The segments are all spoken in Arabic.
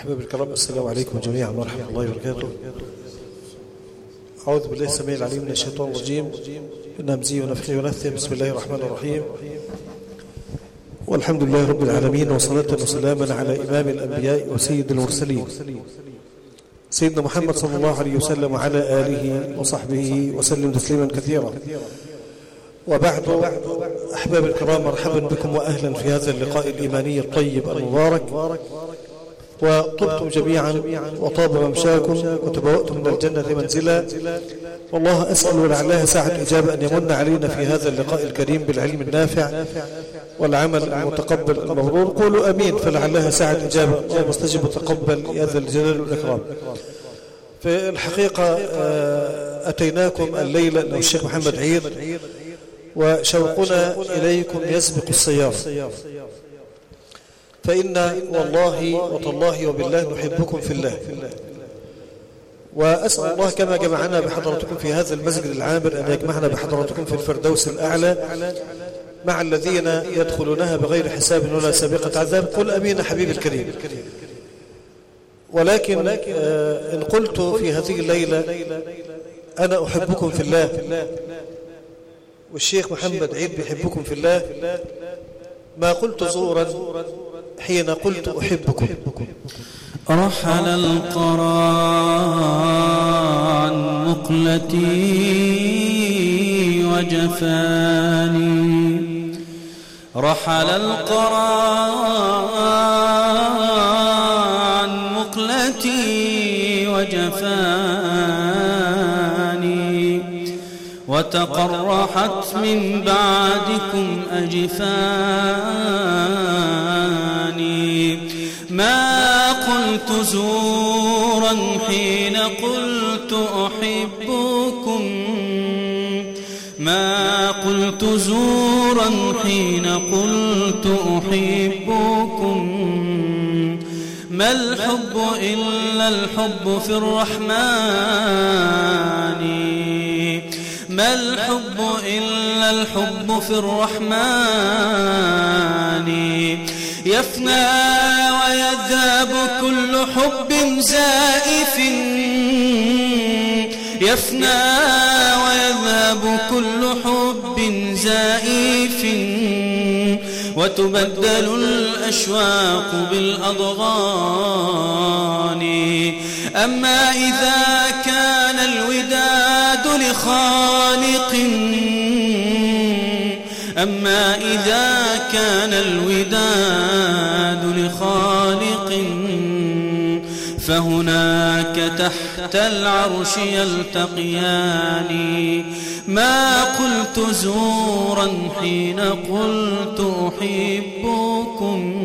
أحبابي الكرام، السلام عليكم جميعا ورحمة الله وبركاته. أعوذ بالله السميع العليم من الشيطان الرجيم من همزه ونفخه ونفثه. بسم الله الرحمن الرحيم، والحمد لله رب العالمين، وصلاة وسلاما على إمام الأنبياء وسيد المرسلين سيدنا محمد صلى الله عليه وسلم وعلى آله وصحبه وسلم تسليما كثيرا. وبعد، أحباب الكرام، مرحبا بكم وأهلا في هذا اللقاء الإيماني الطيب المبارك. وطبتم جميعا وطاب ممشاكم وتبوأتم من الجنة منزلا. والله أسأل ولعلها ساعة إجابة أن يمن علينا في هذا اللقاء الكريم بالعلم النافع والعمل المتقبل المبرور. قولوا أمين، فلعلها ساعة إجابة. الله مستجب وتقبل يا ذا الجلال والإكرام. في الحقيقة أتيناكم الليلة لو الشيخ محمد عيد، وشوقنا إليكم يسبق السيارة، فإن والله وتالله وبالله نحبكم في الله. وأسأل الله كما جمعنا بحضرتكم في هذا المسجد العامر أن يجمعنا بحضرتكم في الفردوس الأعلى مع الذين يدخلونها بغير حساب ولا سابقة عذاب. قل أمين حبيبي الكريم. ولكن إن قلت في هذه الليلة أنا أحبكم في الله، والشيخ محمد عيد بيحبكم في الله، ما قلت زورا حين قلت أحبكم. رحل القران مقلتي وجفاني، رحل القران مقلتي وجفاني، وتقرحت من بعدكم أجفاني. ما قلت زورا حين قلت أحبكم، ما قلت زورا حين قلت أحبكم. ما الحب إلا الحب في الرحمن، ما الحب إلا الحب في الرحمن. يفنى ويذهب كل حب زائف، يفنى ويذهب كل حب زائف، وتبدل الأشواق بالأضغان. أما إذا كان الوداد لخالق، أما إذا كان الوداد لخالق، فهناك تحت العرش يلتقيان. ما قلت زورا حين قلت أحبكم.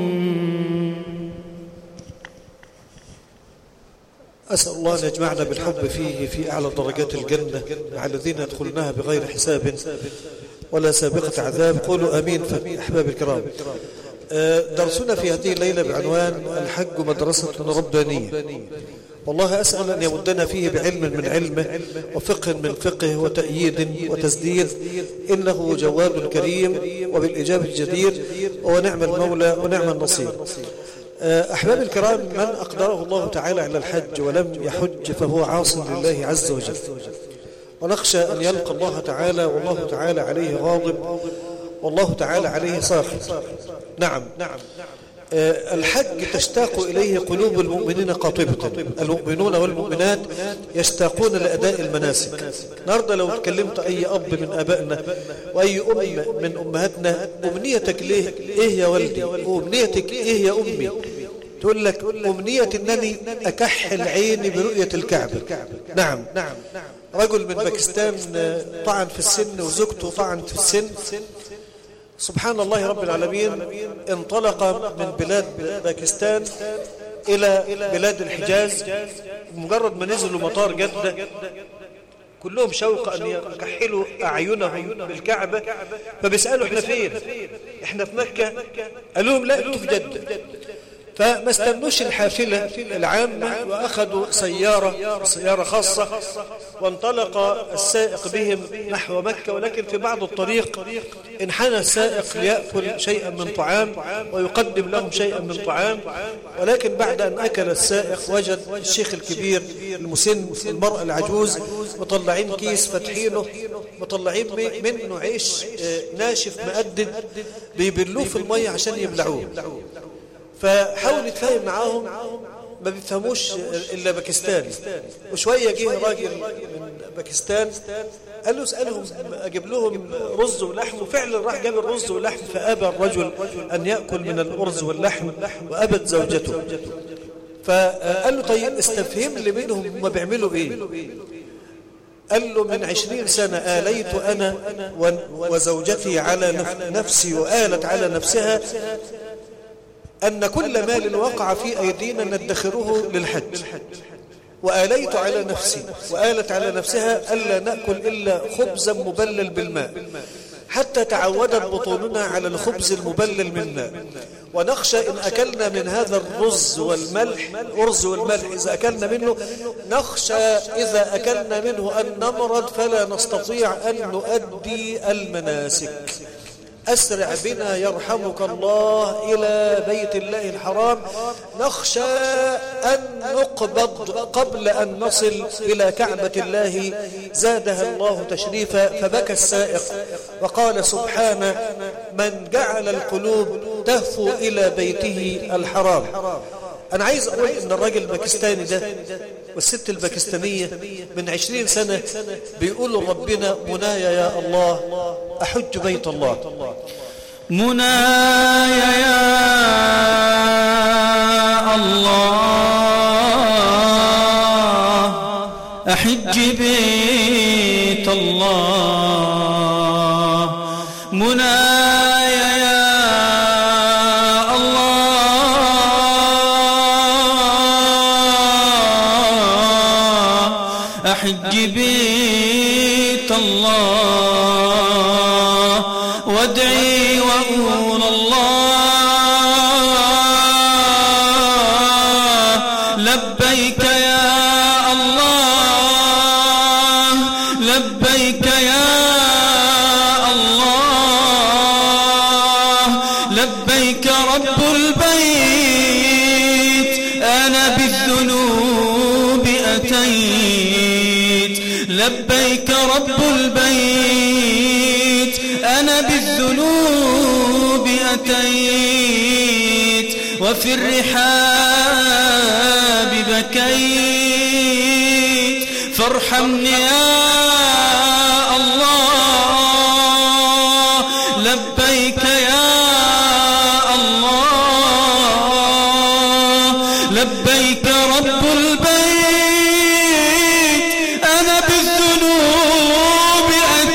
أسأل الله أن يجمعنا بالحب فيه في أعلى درجات الجنة مع الذين يدخلونها بغير حساب ولا سابقة عذاب. قولوا أمين. أحباب الكرام، درسنا في هذه الليلة بعنوان الحج مدرسة ربانية. والله أسأل أن يمدنا فيه بعلم من علمه وفقه من فقه وتأييد وتسديد، إنه جواد كريم وبالإجابة جدير، ونعم المولى ونعم النصير. أحباب الكرام، من أقدره الله تعالى على الحج ولم يحج فهو عاص لله عز وجل، ونخشى أن يلقى الله تعالى والله تعالى عليه غاضب والله تعالى عليه ساخط. نعم، الحج تشتاق إليه قلوب المؤمنين قاطبة. المؤمنون والمؤمنات يشتاقون لأداء المناسك. النهارده لو تكلمت أي أب من أبائنا وأي أم من أمهاتنا، أمنيتك ليه إيه يا ولدي؟ أمنيتك إيه يا أمي؟ تقول لك أمنية أنني أكحل عيني برؤية الكعبة. نعم، رجل من باكستان طعن في السن وزوجته طعنت في السن. سبحان الله رب العالمين، انطلق من بلاد باكستان إلى بلاد الحجاز. مجرد ما نزلوا مطار جدة كلهم شوق أن يكحلوا أعينهم بالكعبة، فبيسألوا احنا فين؟ احنا في مكة. قال لهم لا، انتوا في جدة. فما استنوش الحافلة العامة وأخذوا سيارة خاصة، وانطلق السائق بهم نحو مكة. ولكن في بعض الطريق انحنى السائق ليأكل شيئا من طعام ويقدم لهم شيئا من طعام، ولكن بعد أن أكل السائق وجد الشيخ الكبير المسن والمرأة العجوز مطلعين كيس فتحينه، مطلعين منه عيش ناشف مقدد بيبلوه في المية عشان يبلعوه. فحاول يتفاهم معاهم، ما بيفهموش إلا باكستاني. وشوية جه راجل من باكستان قال له اسألهم أجيب لهم رز ولحم، وفعلا راح جاب الرز واللحم. فأبى الرجل أن يأكل من الأرز واللحم وأبت زوجته. فقال له طيب استفهم لي منهم هم بيعملوا إيه؟ قال له من 20 سنة آليت أنا وزوجتي على نفسي وآلت على نفسها أن كل مال وقع في أيدينا ندخره للحج، وآليت على نفسي وآلت على نفسها ألا نأكل إلا خبزا مبلل بالماء، حتى تعودت بطوننا على الخبز المبلل منا، ونخشى إن أكلنا من هذا الرز والملح إذا أكلنا منه نخشى إذا أكلنا منه أن نمرض فلا نستطيع أن نؤدي المناسك. أسرع بنا يرحمك الله إلى بيت الله الحرام، نخشى أن نقبض قبل أن نصل إلى كعبة الله زادها الله تشريفا. فبكى السائق وقال سبحان من جعل القلوب تهفو إلى بيته الحرام. أنا عايز أقول إن الراجل الباكستاني ده والست الباكستانية من 20 سنة بيقولوا ربنا منايا يا الله أحج بيت الله، منايا يا الله أحج بيت الله، منايا يا الله أحج بيت الله، وادعي وقول الله لبيك يا الله، لبيك يا الله، لبيك رب البيت أنا بالذنوب أتيت، لبيك رب البيت أنا بالذنوب أتيت، وفي الرحاب بكيت، فارحمني يا الله، لبيك يا الله، لبيك رب البيت أنا بالذنوب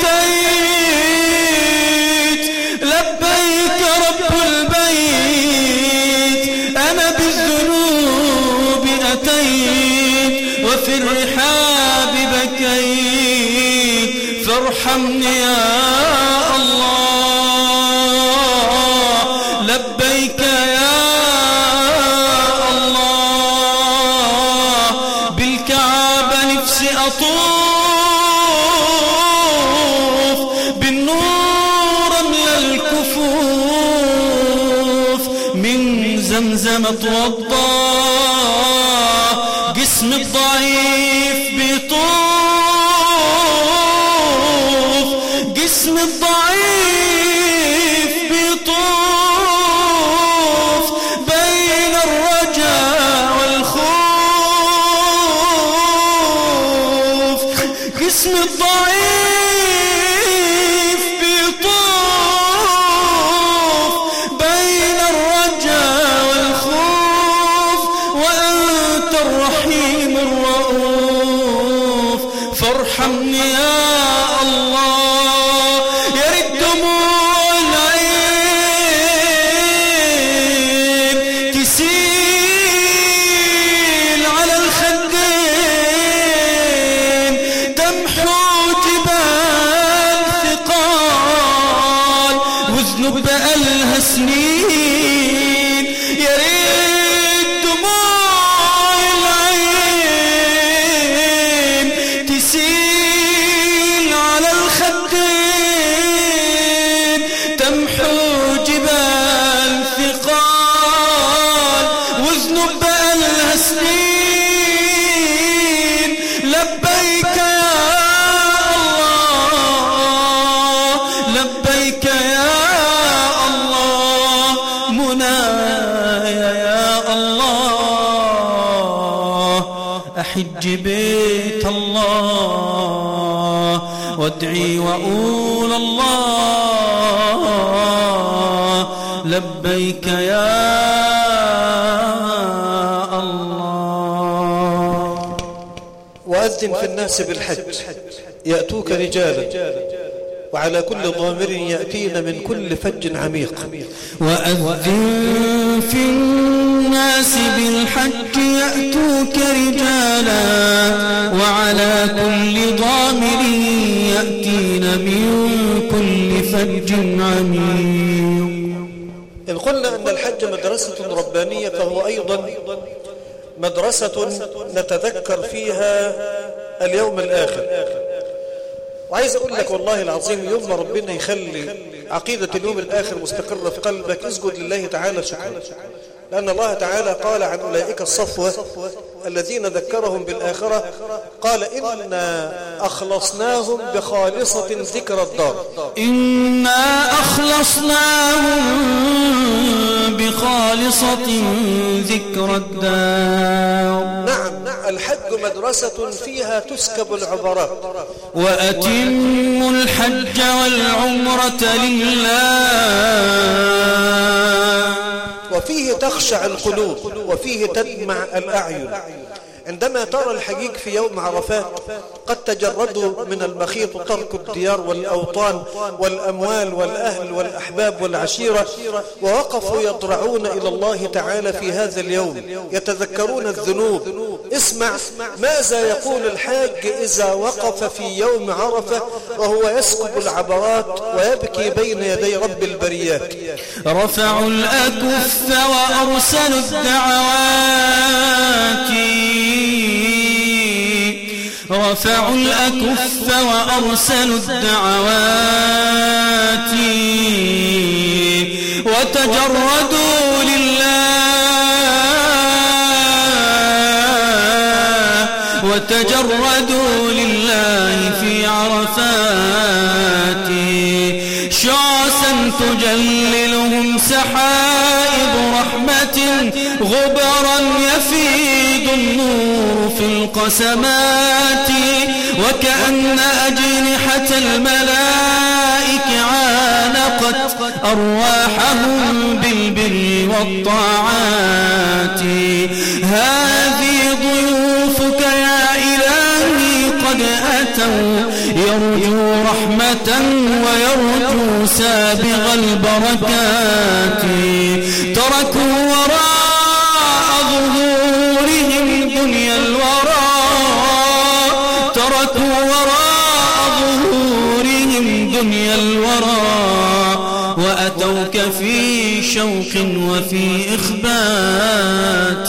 أتيت، لبيك رب البيت أنا بالذنوب أتيت، وفي الرحاب بكيت، فارحمني يا الله، لبيك يا الله، بالكعبة نفسي أطوف، بالنور أملى الكفوف، من زمزم اتوضى، جسم الضعيف بيطوف، جسم الضعيف بيطوف، بين الرجاء والخوف، جسم الضعيف بيطوف، بين الرجاء والخوف، وأنت الرحيم الرؤوف، فارحمني يا الله، يا ريت دموع العين تسيل على الخدين، تمحو جبال ثقال وذنوب بقالها سنين، يا ريت حج بيت الله وادعي وقول الله لبيك يا الله. وأذن في الناس بالحج يأتوك رجالا وعلى كل ضامر يأتين من كل فج عميق. وأذن في الناس بالحج يأتوك رجالا وعلى كل ضامر يأتين من كل فج عميق. إن قلنا أن الحج مدرسة ربانية فهو أيضا مدرسة نتذكر فيها اليوم الآخر. وعايز أقول لك والله العظيم يوم ما ربنا يخلي عقيدة اليوم الآخر مستقرة في قلبك اسجد لله تعالى شكرا، لأن الله تعالى قال عن أولئك الصفوة الذين ذكرهم بالآخرة قال إنا أخلصناهم بخالصة ذكر الدار. إنا أخلصناهم بخالصة ذكر الدار. نعم الحج مدرسة فيها تسكب العبرات. وأتموا الحج والعمرة لله. وفيه تخشع القلوب وفيه تدمع الأعين عندما ترى الحجيج في يوم عرفات قد تجردوا من المخيط وتركوا الديار والأوطان والأموال والأهل والأحباب والعشيرة ووقفوا يضرعون إلى الله تعالى في هذا اليوم يتذكرون الذنوب. اسمع ماذا يقول الحاج إذا وقف في يوم عرفة وهو يسكب العبرات ويبكي بين يدي رب البريات. رفعوا الأكف وأرسلوا الدعوات. رفعوا الأكف وأرسلوا الدعوات وتجردوا لله في عرفات. شعثا تجللهم سحائب رحمة غبرا يفيد النور في القسمات. وكأن أجنحة الملائكة عانقت أرواحهم بالبر والطاعات. هذه ضيوفك يا إلهي قد أتوا يرجو رحمة ويرجو سابغ البركات. تركوا وراء ظهورهم دنيا الورى. تركوا وراء ظهورهم دنيا الورى وأتوك في شوق وفي إخبات.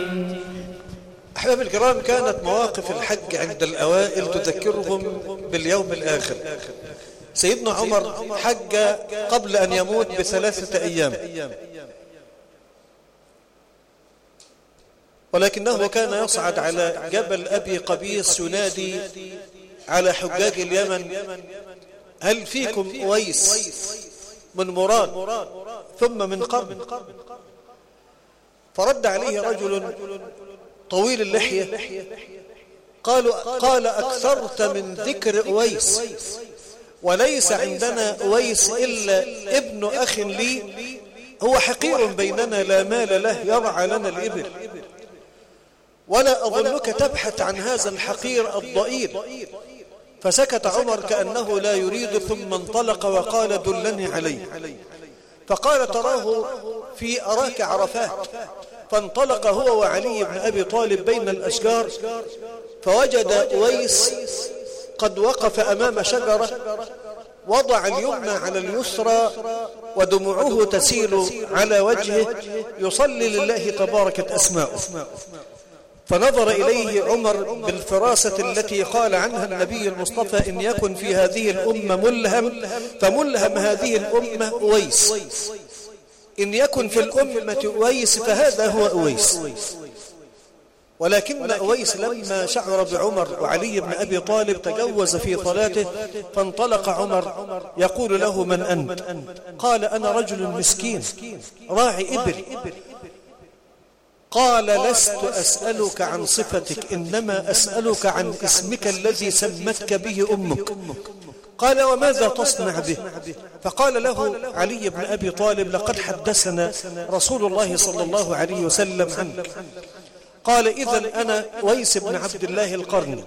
أحباب الكرام كانت مواقف الحج عند الأوائل تذكرهم باليوم الآخر. سيدنا عمر حج قبل أن يموت ب3 أيام ولكنه كان يصعد على جبل أبي قبيس ينادي على حجاج اليمن هل فيكم أويس من مراد ثم من قرن؟ فرد عليه رجل طويل اللحية قال أكثرت من ذكر أويس وليس عندنا أويس إلا ابن أخ لي هو حقير بيننا لا مال له يرعى لنا الإبل ولا أظنك تبحث عن هذا الحقير الضئيل. فسكت عمر كأنه لا يريد ثم انطلق وقال دلني عليه. فقال تراه في أراك عرفات. فانطلق هو وعلي بن أبي طالب بين الأشجار فوجد أويس قد وقف أمام شجرة وضع اليمنى على اليسرى ودموعه تسيل على وجهه يصلي لله تباركت أسماؤه. فنظر إليه عمر بالفراسة التي قال عنها النبي المصطفى إن يكن في هذه الأمة ملهم فملهم هذه الأمة أويس. إن يكن في الأمة أويس فهذا هو أويس. ولكن أويس لما شعر بعمر وعلي بن أبي طالب تجوز في صلاته فانطلق عمر يقول له من أنت؟ قال أنا رجل مسكين راعي إبل قال لست أسألك عن صفتك، إنما أسألك عن اسمك الذي سمتك به أمك. قال وماذا تصنع به؟ فقال له علي بن أبي طالب لقد حدثنا رسول الله صلى الله عليه وسلم عنك. قال إذن أنا ويس بن عبد الله القرني.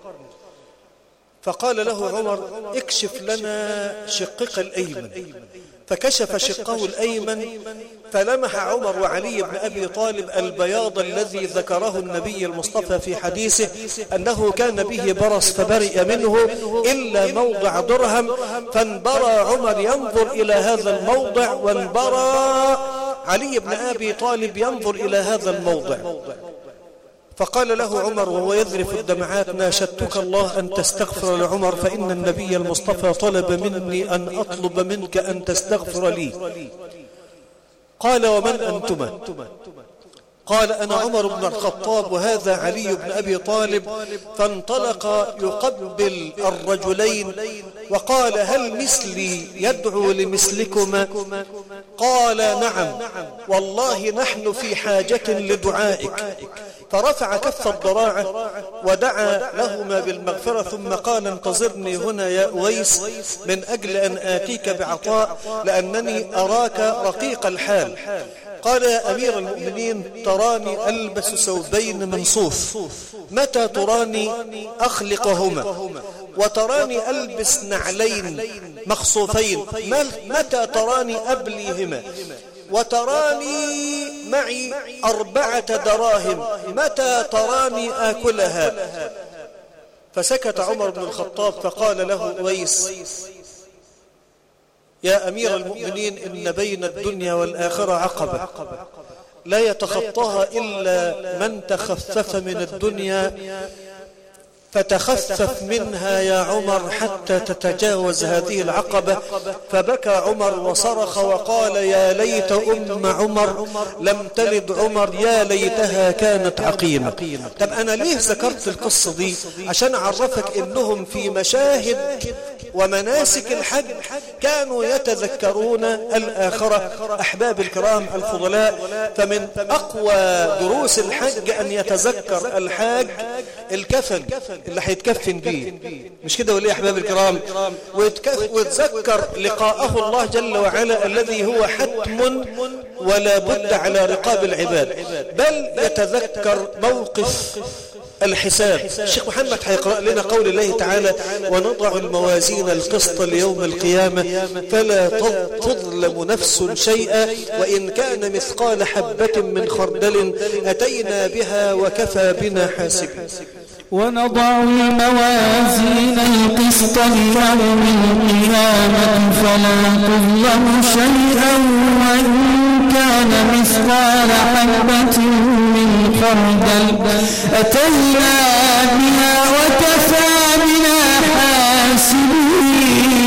فقال له عمر اكشف لنا شقك الأيمن، فكشف شقه الأيمن فلمح عمر وعلي بن أبي طالب البياض الذي ذكره النبي المصطفى في حديثه أنه كان به برص فبرئ منه إلا موضع درهم، فانبرى عمر ينظر إلى هذا الموضع وانبرى علي بن أبي طالب ينظر إلى هذا الموضع. فقال له عمر وهو يذرف الدمعات ناشدتك الله أن تستغفر لعمر، فإن النبي المصطفى طلب مني أن أطلب منك أن تستغفر لي. قال ومن أنتما؟ قال أنا عمر بن الخطاب وهذا علي بن أبي طالب. فانطلق يقبل الرجلين وقال هل مثلي يدعو لمثلكما؟ قال نعم والله نحن في حاجة لدعائك. فرفع كف الضراعة ودعا لهما بالمغفرة ثم قال انتظرني هنا يا أويس من أجل أن آتيك بعطاء لأنني أراك رقيق الحال. قال يا أمير المؤمنين تراني ألبس ثوبين من صوف، متى تراني أخلقهما؟ وتراني ألبس نعلين مخصوفين، متى تراني أبليهما؟ وتراني معي 4 دراهم، متى تراني آكلها؟ فسكت عمر بن الخطاب فقال له أويس يا أمير المؤمنين إن بين الدنيا والآخرة عقبة لا يتخطاها إلا من تخفف من الدنيا، فتخفف منها يا عمر حتى تتجاوز هذه العقبة. فبكى عمر وصرخ وقال يا ليت أم عمر لم تلد عمر، يا ليتها كانت عقيمة. طب أنا ليه ذكرت القصة دي؟ عشان أعرفك إنهم في مشاهد ومناسك الحج كانوا يتذكرون الآخرة. أحباب الكرام الفضلاء، فمن أقوى دروس الحج أن يتذكر الحاج الكفن اللي هيتكفن بيه، مش كده ولا يا أحباب الكرام؟ ويتذكر لقاءه الله جل وعلا الذي هو حتم ولا بد على رقاب العباد، بل يتذكر موقف الحساب. الشيخ محمد هيقرأ لنا قول الله تعالى ونضع الموازين القسط ليوم القيامة فلا تظلم نفس شيئا وإن كان مثقال حبة من خردل أتينا بها وكفى بنا حاسبين. ونضع الموازين القسط ليوم القيامة فلا تظلم شيئا وإن كان مثقال حبة من خردل أتينا بها وكفى بنا حاسبين.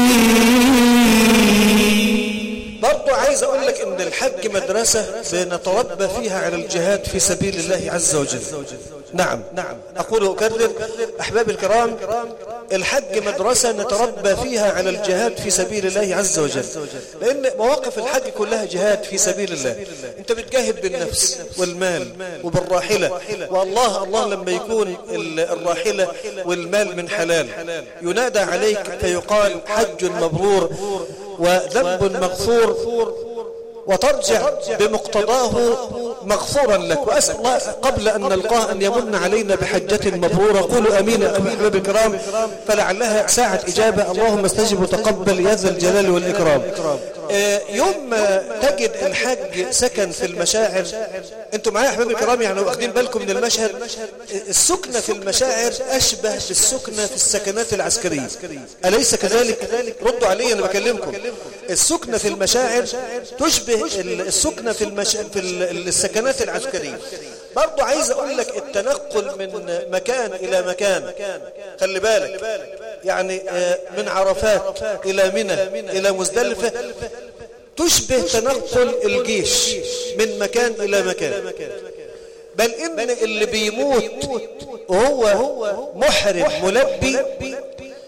برضو عايز أقول لك إن الحج مدرسة بنتربى فيها على الجهاد في سبيل الله عز وجل. نعم أقول وأكرر أحباب الكرام، الحج مدرسة نتربى فيها على الجهاد في سبيل الله عز وجل، لأن مواقف الحج كلها جهاد في سبيل الله. أنت بتجاهد بالنفس والمال وبالراحلة، والله لما يكون الراحلة والمال من حلال ينادى عليك فيقال حج مبرور وذنب مغفور وترجع بمقتضاه مغفورا لك. وأسأل الله قبل أن نلقاه أن يمن علينا بحجة مبرورة. قولوا أمين أحباب الكرام، فلعلها ساعة إجابة. اللهم استجب وتقبل يا ذا الجلال والإكرام. يوم تجد الحج سكن في المشاعر، انتم معايا أحباب الكرام؟ يعني واخدين بالكم من المشهد؟ السكنة في المشاعر أشبه بالسكنة في السكنات العسكرية، أليس كذلك؟ ردوا علي أنا بكلمكم. السكنة في المشاعر تشبه السكنة في السكنات العسكرية. برضو عايز أقول لك التنقل من مكان إلى مكان، خلي بالك، يعني من عرفات إلى منى إلى مزدلفة تشبه تنقل الجيش من مكان إلى مكان، بل إن اللي بيموت وهو محرم ملبي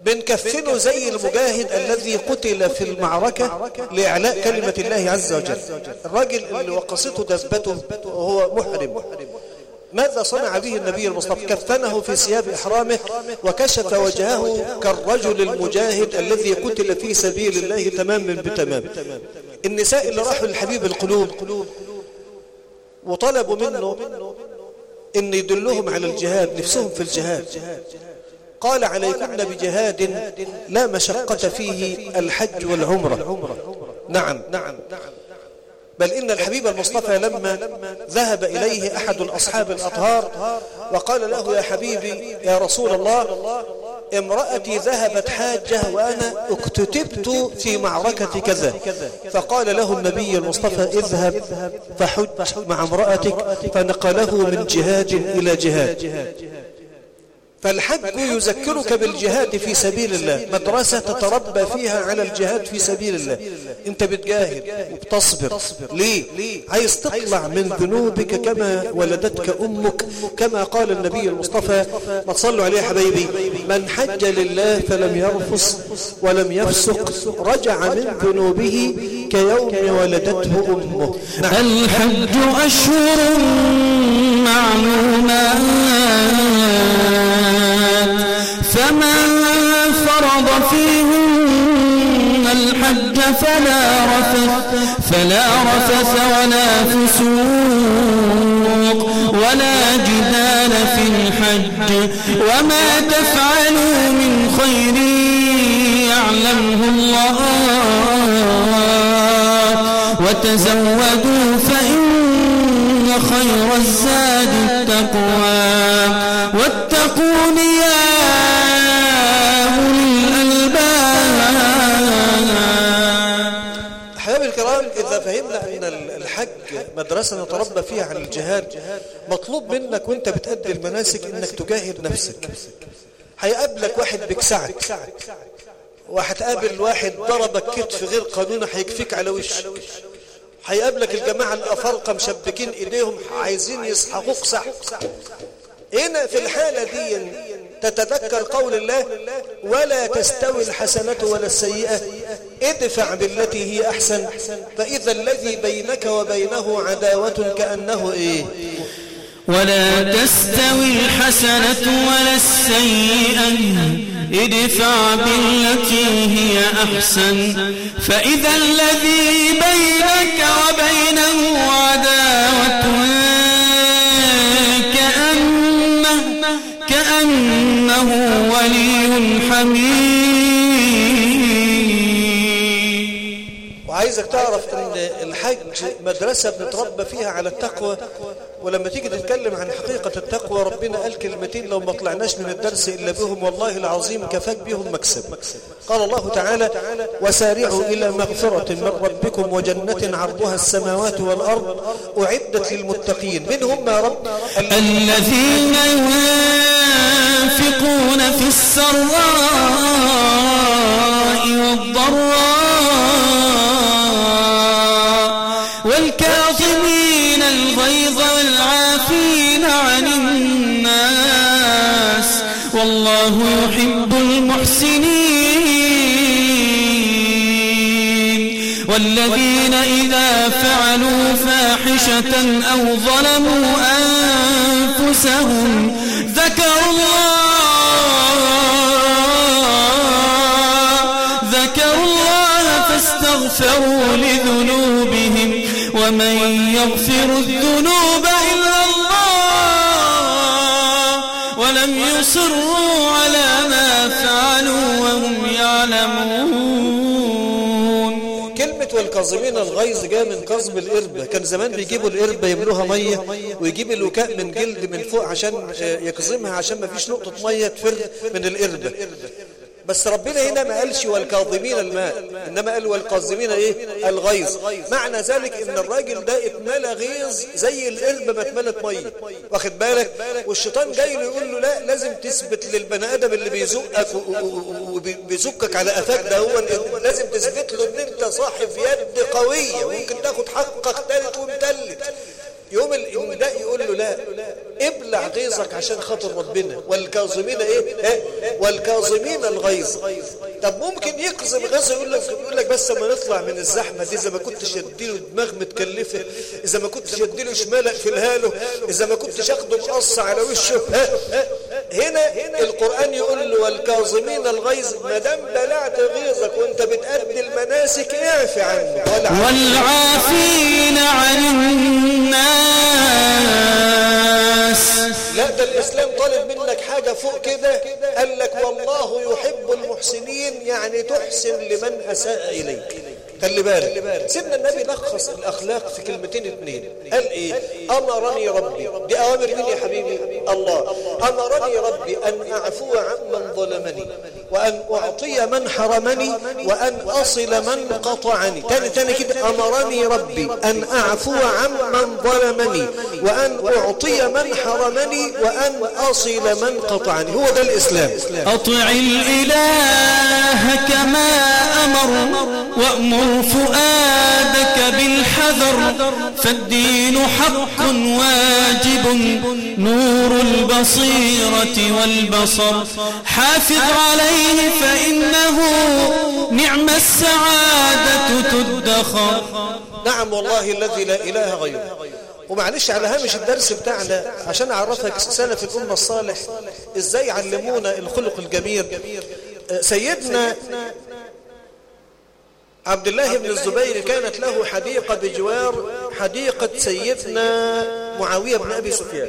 بنكفنه زي المجاهد الذي قتل في المعركة لإعلاء كلمة الله عز وجل. الراجل اللي وقصته دبته وهو محرم، ماذا صنع به النبي المصطفى؟ كفنه في ثياب إحرامه وكشف وجهه كالرجل المجاهد الذي قتل في سبيل الله تماما بتمام. النساء اللي راحوا للحبيب القلوب وطلبوا منه إن يدلهم على الجهاد، نفسهم في الجهاد، قال عليكن بجهاد لا مشقة فيه الحج والعمرة. نعم، بل إن الحبيب المصطفى لما ذهب إليه أحد الأصحاب الأطهار وقال له: يا حبيبي يا رسول الله، امرأتي ذهبت حاجة وأنا اكتتبت في معركة كذا. فقال له النبي المصطفى: اذهب فحج مع امرأتك، فنقله من جهاد إلى جهاد. فالحج يذكرك بالجهاد في سبيل الله، مدرسة تتربى فيها على الجهاد في سبيل الله. انت بتجاهد وبتصبر ليه؟ عايز تطلع من ذنوبك كما ولدتك أمك، كما قال النبي المصطفى، ما تصلوا عليه يا حبايبي: من حج لله فلم يرفث ولم يفسق رجع من ذنوبه كيوم ولدته أمه. الحج أشهر معلومات، فمن فرض فيهن الحج فلا رفث ولا فسوق ولا جدال في الحج، وما تفعلوا من خير يعلمه الله، وتزودوا فإن خير الزاد التقوى، واتقون يا أولي الألباب. أحبابي الكرام، إذا فهمنا أن الحج مدرسة نتربى فيها على الجهاد، مطلوب منك وانت بتأدي المناسك انك تجاهد نفسك. هيقابلك واحد بيكسعك، وهتقابل واحد ضربك كتف غير قانوني هيكفيك على وشك، هيقابلك الجماعة الأفارقة مشبكين إيديهم عايزين يسحقوك سحق. هنا في الحالة دي تتذكر قول الله: ولا تستوي الحسنة ولا السيئة ادفع بالتي هي أحسن فإذا الذي بينك وبينه عداوة كأنه إيه؟ ولا تستوي الحسنة ولا السيئة ادفع بالتي هي أحسن فإذا الذي بينك وبينه عداوة كأنه ولي حميم. وعايزك تعرف ان الحج مدرسة بنتربى فيها على التقوى. ولما تيجي تتكلم عن حقيقة التقوى، ربنا قال كلمتين لو ما طلعناش من الدرس إلا بهم والله العظيم كفاك بهم مكسب. قال الله تعالى: وسارعوا إلى مغفرة من ربكم وجنة عرضها السماوات والأرض أعدت للمتقين. من هم يا رب؟ الذين ينفقون في السراء والضراء والكاظمين الغيظ والعافين عن الناس والله يحب المحسنين. والذين إذا فعلوا فاحشة أو ظلموا أنفسهم ذكروا الله فاستغفروا لذنوبهم ومن يغفر الذنوب إلا الله ولم يصروا على ما فعلوا وهم يعلمون. كلمة والكاظمين الغيظ جاء من كظم القربة. كان زمان بيجيبوا القربة يملوها مية ويجيب الوكاء من جلد من فوق عشان يكظمها، عشان ما فيش نقطة مية تفر من القربة. بس ربنا هنا ما قالش والكاظمين الماء، إنما قال والكاظمين إيه؟ الغيظ. معنى ذلك إن الراجل ده اتملى غيظ زي القربة ما اتملت مية، واخد بالك؟ والشيطان جاي له يقول له لا، لازم تثبت للبني آدم اللي بيزقك وبيزقك على قفاك ده، هو لازم تثبت له إن أنت صاحب يد قوية وممكن تاخد حقك تالت ومتلت. يوم ده يقول له لا، ابلع غيظك عشان خاطر ربنا. والكاظمين والكاظمين الغيظ. طب ممكن يكظم غيظه يقول لك بس ما نطلع من الزحمه دي، اذا ما كنتش اديله دماغ متكلفه، اذا ما كنتش اديله شمالة اقفلها له، اذا ما كنتش اخده مقص على وشه. هنا القرآن يقول له والكاظمين الغيظ، ما دام بلعت غيظك وانت بتأدي المناسك اعفي عنه. والعافين عن الناس. لا ده الإسلام طالب منك حاجة فوق كده، قال لك والله يحب المحسنين، يعني تحسن لمن أساء إليك. خلي بالك سيدنا النبي لخص الأخلاق في كلمتين اتنين، قال ايه؟ أمرني ربي، دي أوامر مين يا حبيبي؟ الله. أمرني ربي أن أعفو عمن ظلمني، وأن أعطي من حرمني، وأن أصل من قطعني. تاني كده، أمرني ربي أن أعفو عمن ظلمني، وأن أعطي من حرمني، وأن أصل من قطعني. هو ده الإسلام. أطع الإله كما أمر، وأمر فؤادك بالحذر، فالدين حق واجب، نور البصيرة والبصر، حافظ عليه فإنه نعم السعادة تدخر. نعم والله الذي لا إله غيره. ومعلش على هامش الدرس بتاعنا عشان أعرفك سلف الأمة الصالح إزاي علمونا الخلق الجميل. سيدنا عبد الله بن الزبير كانت له حديقة بجوار حديقة سيدنا معاوية بن أبي سفيان،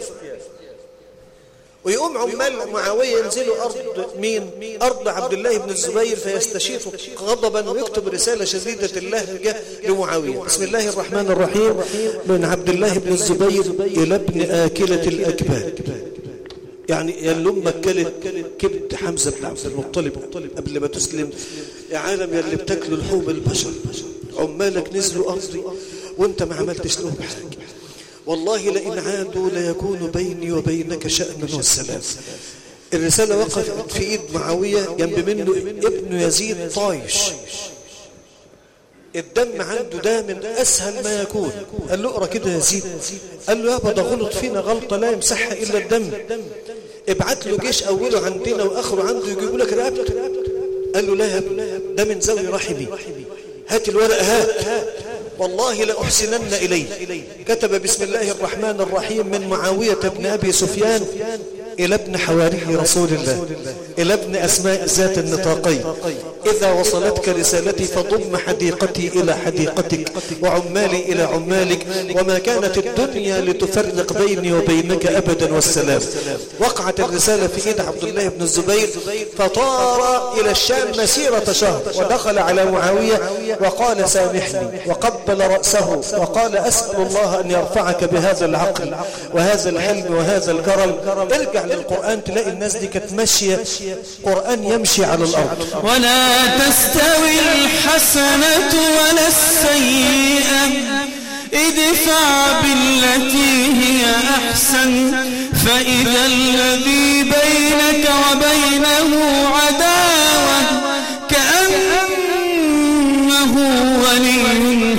ويقوم عمال معاوية ينزلوا أرض مين؟ أرض عبد الله بن الزبير، فيستشيط غضبا ويكتب رسالة شديدة اللهجة لمعاوية. بسم الله الرحمن الرحيم. من عبد الله بن الزبير إلى ابن آكلة الأكباد، يعني يا اللي امك كلت كبد حمزة بن عبد المطلب قبل ما تسلم، يا عالم يا اللي بتاكلوا لحوم البشر، عمالك نزلوا أرضي وانت ما عملتش لهم حاجة، والله لئن عادوا ليكون بيني وبينك شأن والسلام. الرسالة وقفت في ايد معاوية، جنب منه ابن يزيد طايش، الدم عنده ده من أسهل ما يكون. قال له اقرأ كده يا يزيد. قال له يابا ده غلط فينا غلطة لا يمسحها إلا الدم، ابعت له جيش أوله عندنا وآخره عنده يجيبوا لك رقبته. قال له لا يا ابني ده من ذوي رحمي، هات الورق هات، والله لأحسنن إليه. كتب بسم الله الرحمن الرحيم من معاوية بن أبي سفيان إلى ابن حواري رسول الله، إلى ابن أسماء ذات النطاقين، إذا وصلتك رسالتي فضم حديقتي إلى حديقتك، وعمالي إلى عمالك، وما كانت الدنيا لتفرق بيني وبينك أبدا والسلام. وقعت الرسالة في إيد عبد الله بن الزبير، فطار إلى الشام مسيرة شهر، ودخل على معاوية وقال سامحني، وقبل رأسه وقال أسأل الله أن يرفعك بهذا العقل وهذا الحلم وهذا الكرم. ارجع للقرآن تلاقي الناس دي كانت ماشية قرآن يمشي على الأرض. ولا تستوي الحسنة ولا السيئة، ادفع بالتي هي أحسن، فإذا الذي بينك وبينه عداوة كأنه ولي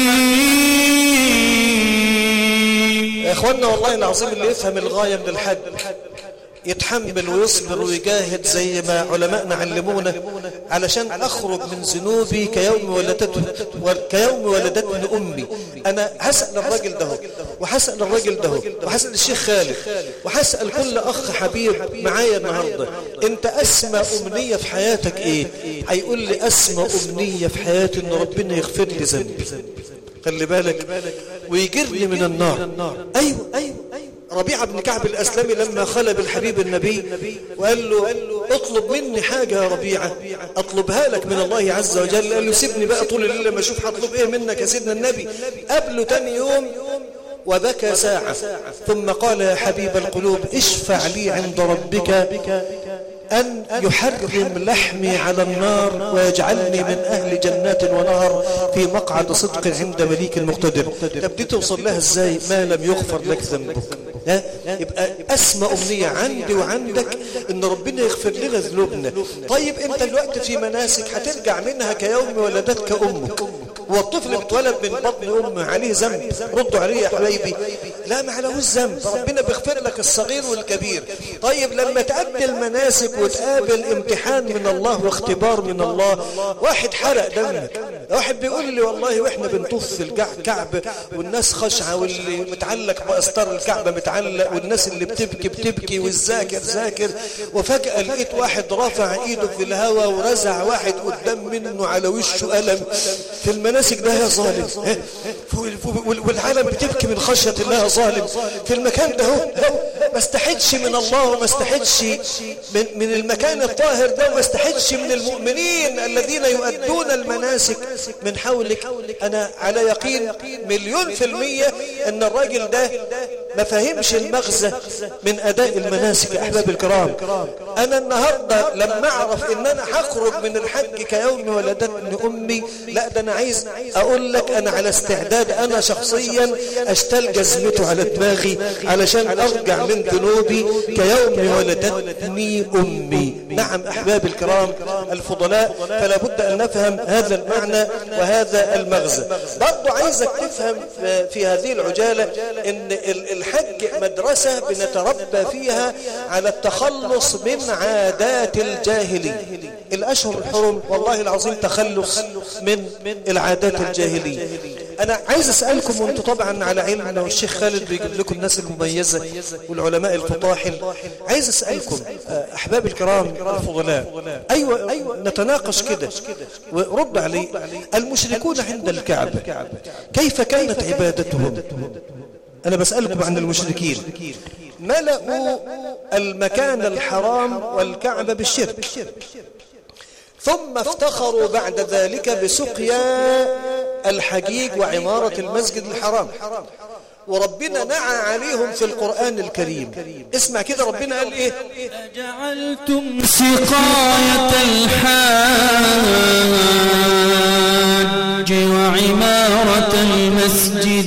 حميم. يا إخوانا والله العظيم اللي يفهم الغاية من الحج يتحمل ويصبر ويجاهد زي ما علماءنا علمونا، علشان أخرج من ذنوبي كيوم ولدتني أمي. أنا هسأل الراجل ده وهسأل الراجل ده وهسأل الشيخ خالد وهسأل كل أخ حبيب معايا النهاردة، أنت أسمى أمنية في حياتك إيه؟ هيقول لي أسمى أمنية في حياتي إن ربنا يغفر لي ذنبي، خلي بالك، ويجرني من النار. أيوة ربيعة بن كعب الأسلمي لما خلى بالحبيب النبي وقال له اطلب مني حاجة يا ربيعة أطلبها لك من الله عز وجل، قال له سيبني بقى طول الليل لما أشوف هطلب إيه منك يا سيدنا النبي. قبله تاني يوم وبكى ساعة، ثم قال يا حبيب القلوب اشفع لي عند ربك أن يحرم لحمي على النار ويجعلني من أهل جنات ونهر في مقعد صدق عند مليك المقتدر. تبدي توصل لها ازاي؟ ما لم يغفر لك ذنبك. يبقى أسمى أمنية عندي وعندك إن ربنا يغفر لنا ذنوبنا. طيب أنت الوقت في مناسك هترجع منها كيوم ولدتك أمك، والطفل بيتولد من بطن أمه عليه ذنب؟ ردوا عليه يا حبايبي. لا، ما عليهوش ذنب، ربنا بيغفر لك الصغير والكبير. طيب لما تأدي المناسك وتقابل امتحان من الله واختبار من الله، واحد حرق دمك، واحد بيقول لي والله واحنا بنطوف في الكعبة والناس خشعة، واللي متعلق بأستار الكعبة متعلق، والناس اللي بتبكي والذاكر ذاكر، وفجأة لقيت واحد رافع ايده في الهواء ورزع واحد قدام منه على وشه قلم في المناسك. ده يا ظالم، والعالم بتبكي من خشية الله يا ظالم في المكان ده. ما استحدش من الله، وما استحدش من المكان الطاهر ده، وما استحدش من المؤمنين الذين يؤدون المناسك من حولك. أنا على يقين 1,000,000% أن الراجل ده ما فهمش المغزى من أداء المناسك. يا أحباب الكرام، أنا النهاردة لما أعرف أن أنا هخرج من الحج كيوم ولدتني أمي، لا ده أنا عايز أقول لك أنا على استعداد أنا شخصيا أشتل جزمته على دماغي علشان أرجع من ذنوبي كيوم ولدتني أمي. نعم أحباب الكرام الفضلاء، فلا بد أن نفهم هذا المعنى وهذا المغزى. برضو عايزك تفهم في هذه العجالة أن الحج مدرسة بنتربى فيها على التخلص من عادات الجاهلية. الأشهر الحرم والله العظيم تخلص من العادات الجاهلية. أنا عايز أسألكم، وأنتم طبعا على علم أنه الشيخ خالد بيجيب لكم الناس المميزة والعلماء الفطاحل، عايز أسألكم أحباب الكرام الفضلاء، أيوة نتناقش كده ورد علي. المشركون عند الكعبة كيف كانت عبادتهم؟ أنا بسألكم عن المشركين. ملأوا المكان الحرام والكعبة بالشرك، ثم افتخروا بعد ذلك بسقيا الحجيج وعمارة المسجد الحرام، وربنا نعى عليهم في القرآن الكريم. اسمع كده ربنا قال ايه؟ أجعلتم سقاية الحاج وعمارة المسجد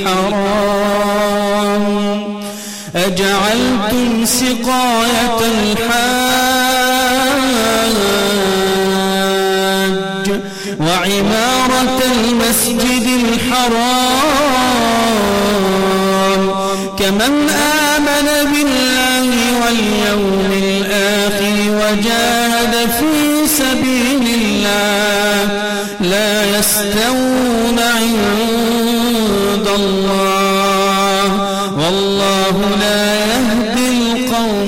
الحرام، أجعلتم سقاية الحاج وعمارة المسجد الحرام كمن آمن بالله واليوم الآخر وجاهد في سبيل الله لا يستوون عند الله والله لا يهدي القوم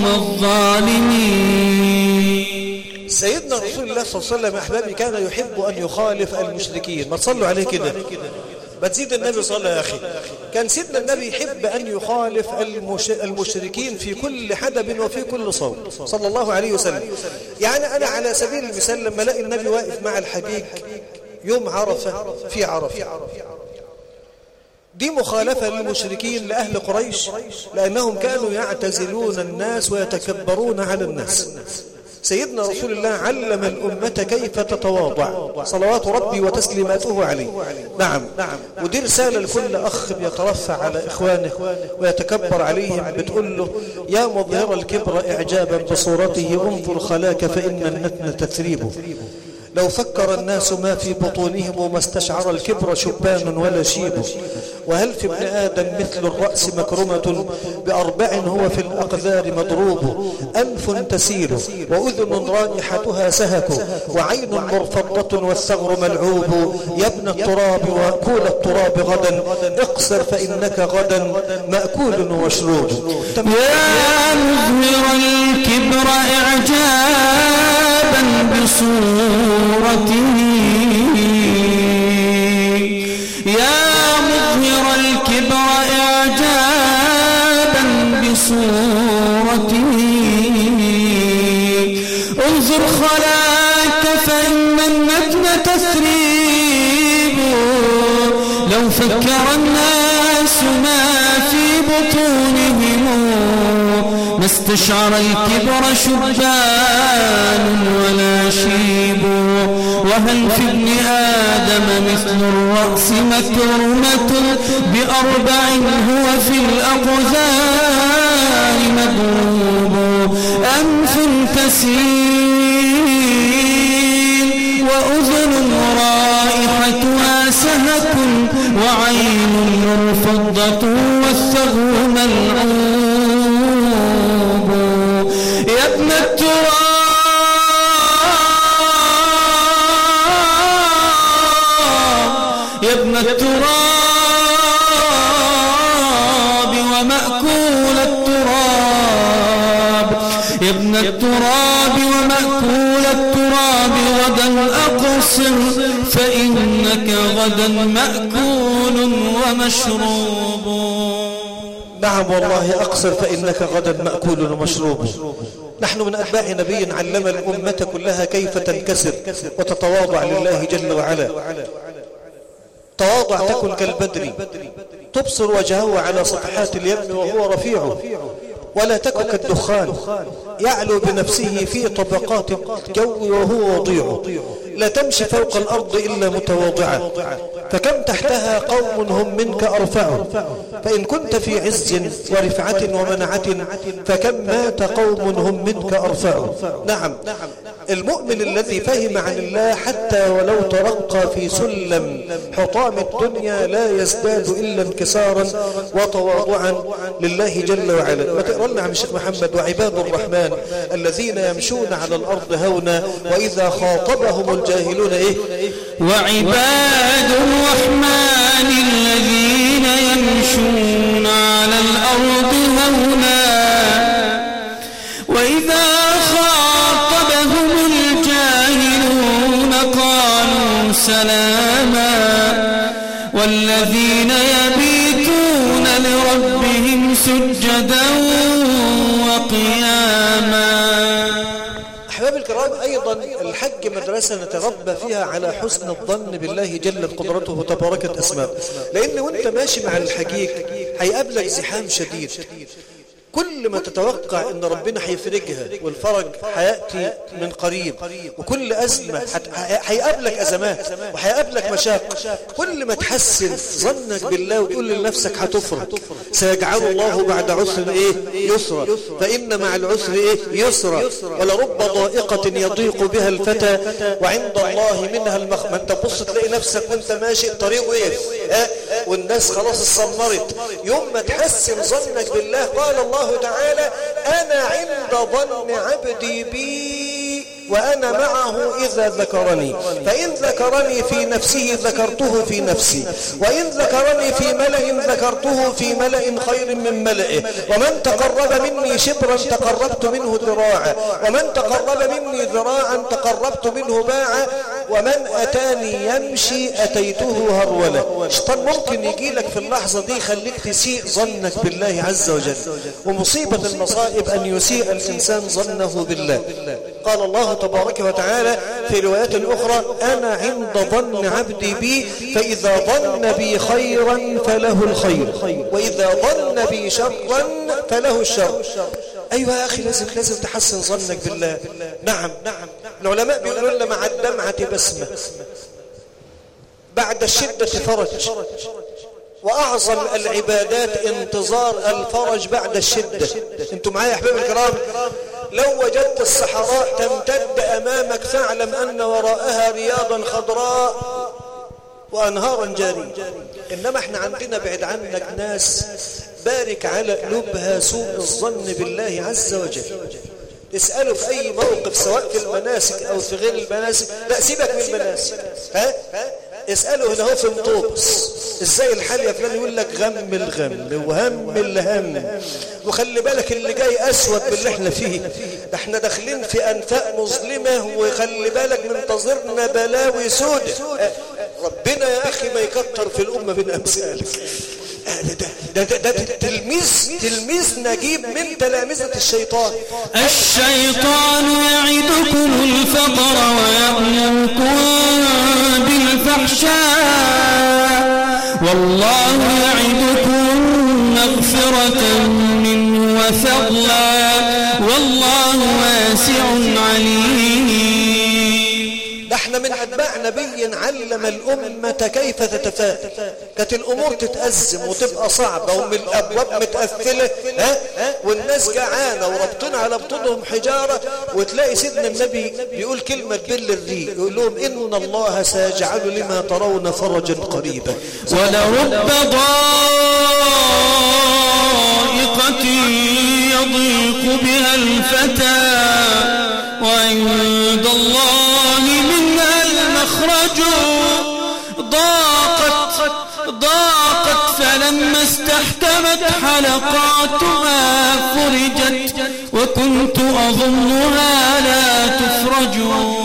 الظالمين. سيدنا رسول الله صلى الله عليه وسلم أحبابي كان يحب أن يخالف المشركين. ما تصلوا عليه كده، ما تزيد النبي صلى الله عليه وسلم. كان سيدنا النبي يحب أن يخالف المشركين في كل حدب وفي كل صوت صلى الله عليه وسلم. يعني أنا على سبيل المثال لما الاقي النبي واقف مع الحجيج يوم عرفة في عرفة، دي مخالفة للمشركين لأهل قريش، لأنهم كانوا يعتزلون الناس ويتكبرون على الناس. سيدنا رسول الله علم الأمة كيف تتواضع صلوات ربي وتسليماته عليه. نعم، ودي رسالة لكل أخ بيترفع على إخوانه ويتكبر عليهم، بتقول له يا مظهر الكبر إعجابا بصورته انظر خلاك فإن النتن تثريبه. لو فكر الناس ما في بطونهم وما استشعر الكبر شبان ولا شيب. وهل في ابن آدم مثل الرأس مكرمة بأربع هو في الأقذار مضروب. أنف تسيل وأذن رائحتها سهك وعين مرفضة والثغر ملعوب. يا ابن التراب وأكول التراب غدا اقصر فإنك غدا مأكول ومشروب. يا مظهر الكبر إعجابا بصورته، يا مظهر الكبر إعجابا بصورته انظر خلاك فإن النجم تثريب. لو فكر الناس ما في بطونهم ما استشعر الكبر شبان ولا شيب. وهل في ابن آدم مثل الرأس مكرمة بأربع هو في الأقذار مضروب. أنف تسيل وأذن رائحتها وعين مرفضة والثغر ملعوب يا ابن التراب يا ابن التراب ومأكول التراب يا ابن التراب ومأكول التراب غدا أقصر فإنك غدا مأكول ومشروب. نعم والله أقصر فإنك غدا مأكول ومشروب. نحن من أتباع نبي علم الأمة كلها كيف تنكسر وتتواضع لله جل وعلا. تواضع تكن كالبدر تبصر وجهه على صفحات اليم وهو رفيع، ولا تكن كالدخان يعلو بنفسه في طبقات الجو وهو وضيع. لا تمشي فوق الأرض إلا متواضعا، فكم تحتها قوم هم منك أرفع. فإن كنت في عز ورفعة ومنعة فكم مات قوم هم منك أرفع. نعم، المؤمن الذي فهم عن الله حتى ولو ترقى في سلم حطام الدنيا لا يزداد إلا انكسارا وتواضعا لله جل وعلا. ما تقرأ لنا عن الشيخ محمد وعباد الرحمن الذين يمشون على الأرض هونا وإذا خاطبهم الجاهلون وعباد الرحمن الذين يمشون على الأرض هونا وإذا خاطبهم الجاهلون قالوا سلاما والذين يبيتون لربهم سجدا وقياما. أحباب الكرام، أيضا الحج مدرسة نتربى فيها على حسن الظن بالله جلت قدرته وتباركت أسماءه. لأن وانت ماشي مع الحجيج هيقابلك زحام شديد، كل ما تتوقع ان ربنا هيفرجها والفرج هيأتي من قريب، وكل أزمة هيقابلك أزمات وهيقابلك مشاق، كل ما تحسن ظنك بالله وتقول لنفسك هتفرج. سيجعل الله بعد عسر يسرا، فإن مع العسر يسرا، ولرب ضائقة يضيق بها الفتى وعند الله منها ما انت تبص تلاقي نفسك وانت ماشي الطريق والناس خلاص اتسمرت. يوم ما تحسن ظنك بالله قال الله تعالى أنا عند ظن عبدي بي وأنا معه إذا ذكرني، فإن ذكرني في نفسه ذكرته في نفسي، وإن ذكرني في ملأ ذكرته في ملأ خير من ملئه. ومن تقرب مني شبرا تقربت منه ذراعا، ومن تقرب مني ذراعا تقربت منه باعا، ومن أتاني يمشي أتيته هرولا. الشيطان ممكن يجي لك في اللحظة دي خليك تسيء ظنك بالله عز وجل، ومصيبة المصائب أن يسيء الإنسان ظنه بالله. قال الله تبارك وتعالى في روايات أخرى أنا عند ظن عبدي بي فإذا ظن بي خيرا فله الخير وإذا ظن بي شرا فله الشر. أيها يا أخي لازم تحسن ظنك بالله. نعم، العلماء بيقولون لنا مع الدمعة بسمة، بعد الشدة فرج، وأعظم العبادات انتظار الفرج بعد الشدة. انتم معايا يا أحباب الكرام؟ لو وجدت الصحراء تمتد أمامك فاعلم أن وراءها رياضا خضراء وأنهارا جارية. إنما احنا عندنا بعد عنك ناس بارك على قلوبها سوء الظن بالله عز وجل. اسأله في أي موقف سواء في المناسك أو في غير المناسك، لا سيبك من المناسك، اسأله هنا هو في مطوبس ازاي الحال يا فلان، يقول لك غم الغم وهم الهم. وخلي بالك اللي جاي أسود باللي احنا فيه، احنا داخلين في أنفاق مظلمة، وخلي بالك منتظرنا بلاوي سودة. ربنا يا أخي ما يكتر في الأمة من أمثالك. ده تلميذ نجيب من تلامذة الشيطان. الشيطان يعدكم الفقر ويأمركم بالفحشاء والله يعدكم مغفرة منه وفضلا والله واسع عليم. احنا من أتباع نبي علم الأمة كيف تتفاءل. كانت الأمور تتأزم وتبقى صعبة ومن الأبواب متقفلة والناس جعانة وربطنا على بطونهم حجارة، وتلاقي سيدنا النبي بيقول كلمة تبل الريق، يقول لهم إن الله سيجعل لما ترون فرجا قريبا. ولرب ضائقة يضيق بها الفتى وعند الله منها المخرج. ضاقت فلما استحكمت حلقاتها فرجت وكنت أظنها لا تفرج.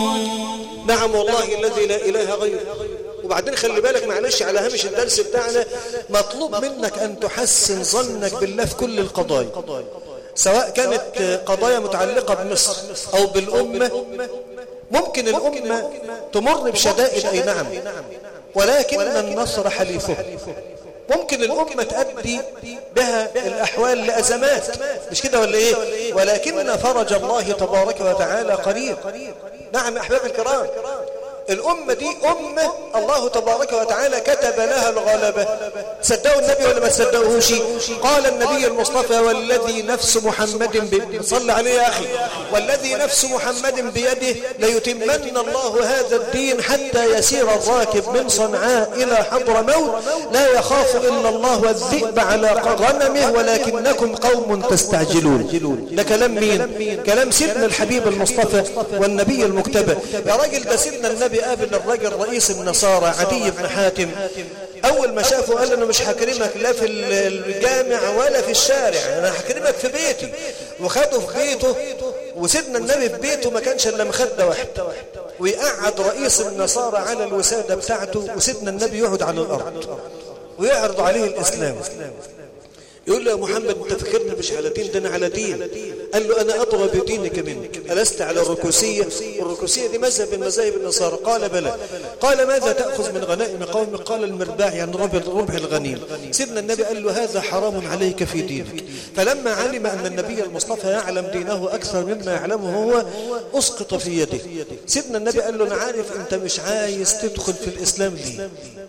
نعم والله الذي لا إله غيره. وبعدين خلي بالك معلش على هامش الدرس بتاعنا، مطلوب منك أن تحسن ظنك بالله في كل القضايا، سواء كانت قضايا متعلقة بمصر أو بالأمة. ممكن الأمة تمر بشدائد أي نعم، ولكن النصر حليفه. ممكن الأمة تؤدي بها الأحوال لأزمات، مش كده ولا إيه؟ ولكن فرج الله تبارك وتعالى قريب. نعم أحباب الكرام، الأمة دي أمة الله تبارك وتعالى كتب لها الغلبة. صدقوا النبي ولا ما تصدقوهوش؟ قال النبي المصطفى والذي نفس محمد بيده، صل عليه يا أخي، والذي نفس محمد بيده ليتمن الله هذا الدين حتى يسير الراكب من صنعاء إلى حضرموت لا يخاف إلا الله والذئب على غنمه ولكنكم قوم تستعجلون. ده كلام مين؟ كلام سيدنا الحبيب المصطفى والنبي المكتبى. يا راجل ده سيدنا النبي قابل الرجل رئيس النصارى عدي بن حاتم، أول ما شافه قال له أنا مش هكرمك لا في الجامع ولا في الشارع، أنا هكرمك في بيتي. وخده في بيته، وسيدنا النبي في بيته ما كانش إلا مخدة واحدة، ويقعد رئيس النصارى على الوسادة بتاعته، وسيدنا النبي يقعد على الأرض ويعرض عليه الإسلام. يقول له يا محمد انت فكرنا مش على دين، ده انا على دين. قال له انا اضرب بدينك منك، ألست على الركوسية؟ والركوسية دي مذهب من مذاهب النصارى. قال بلى. قال ماذا تأخذ من غنائم قومك؟ قال المرباع، يعني ربع الغنيم. سيدنا النبي قال له هذا حرام عليك في دينك. فلما علم أن النبي المصطفى يعلم دينه أكثر مما يعلمه هو أسقط في يده. سيدنا النبي قال له أنا عارف أنت مش عايز تدخل في الإسلام ليه،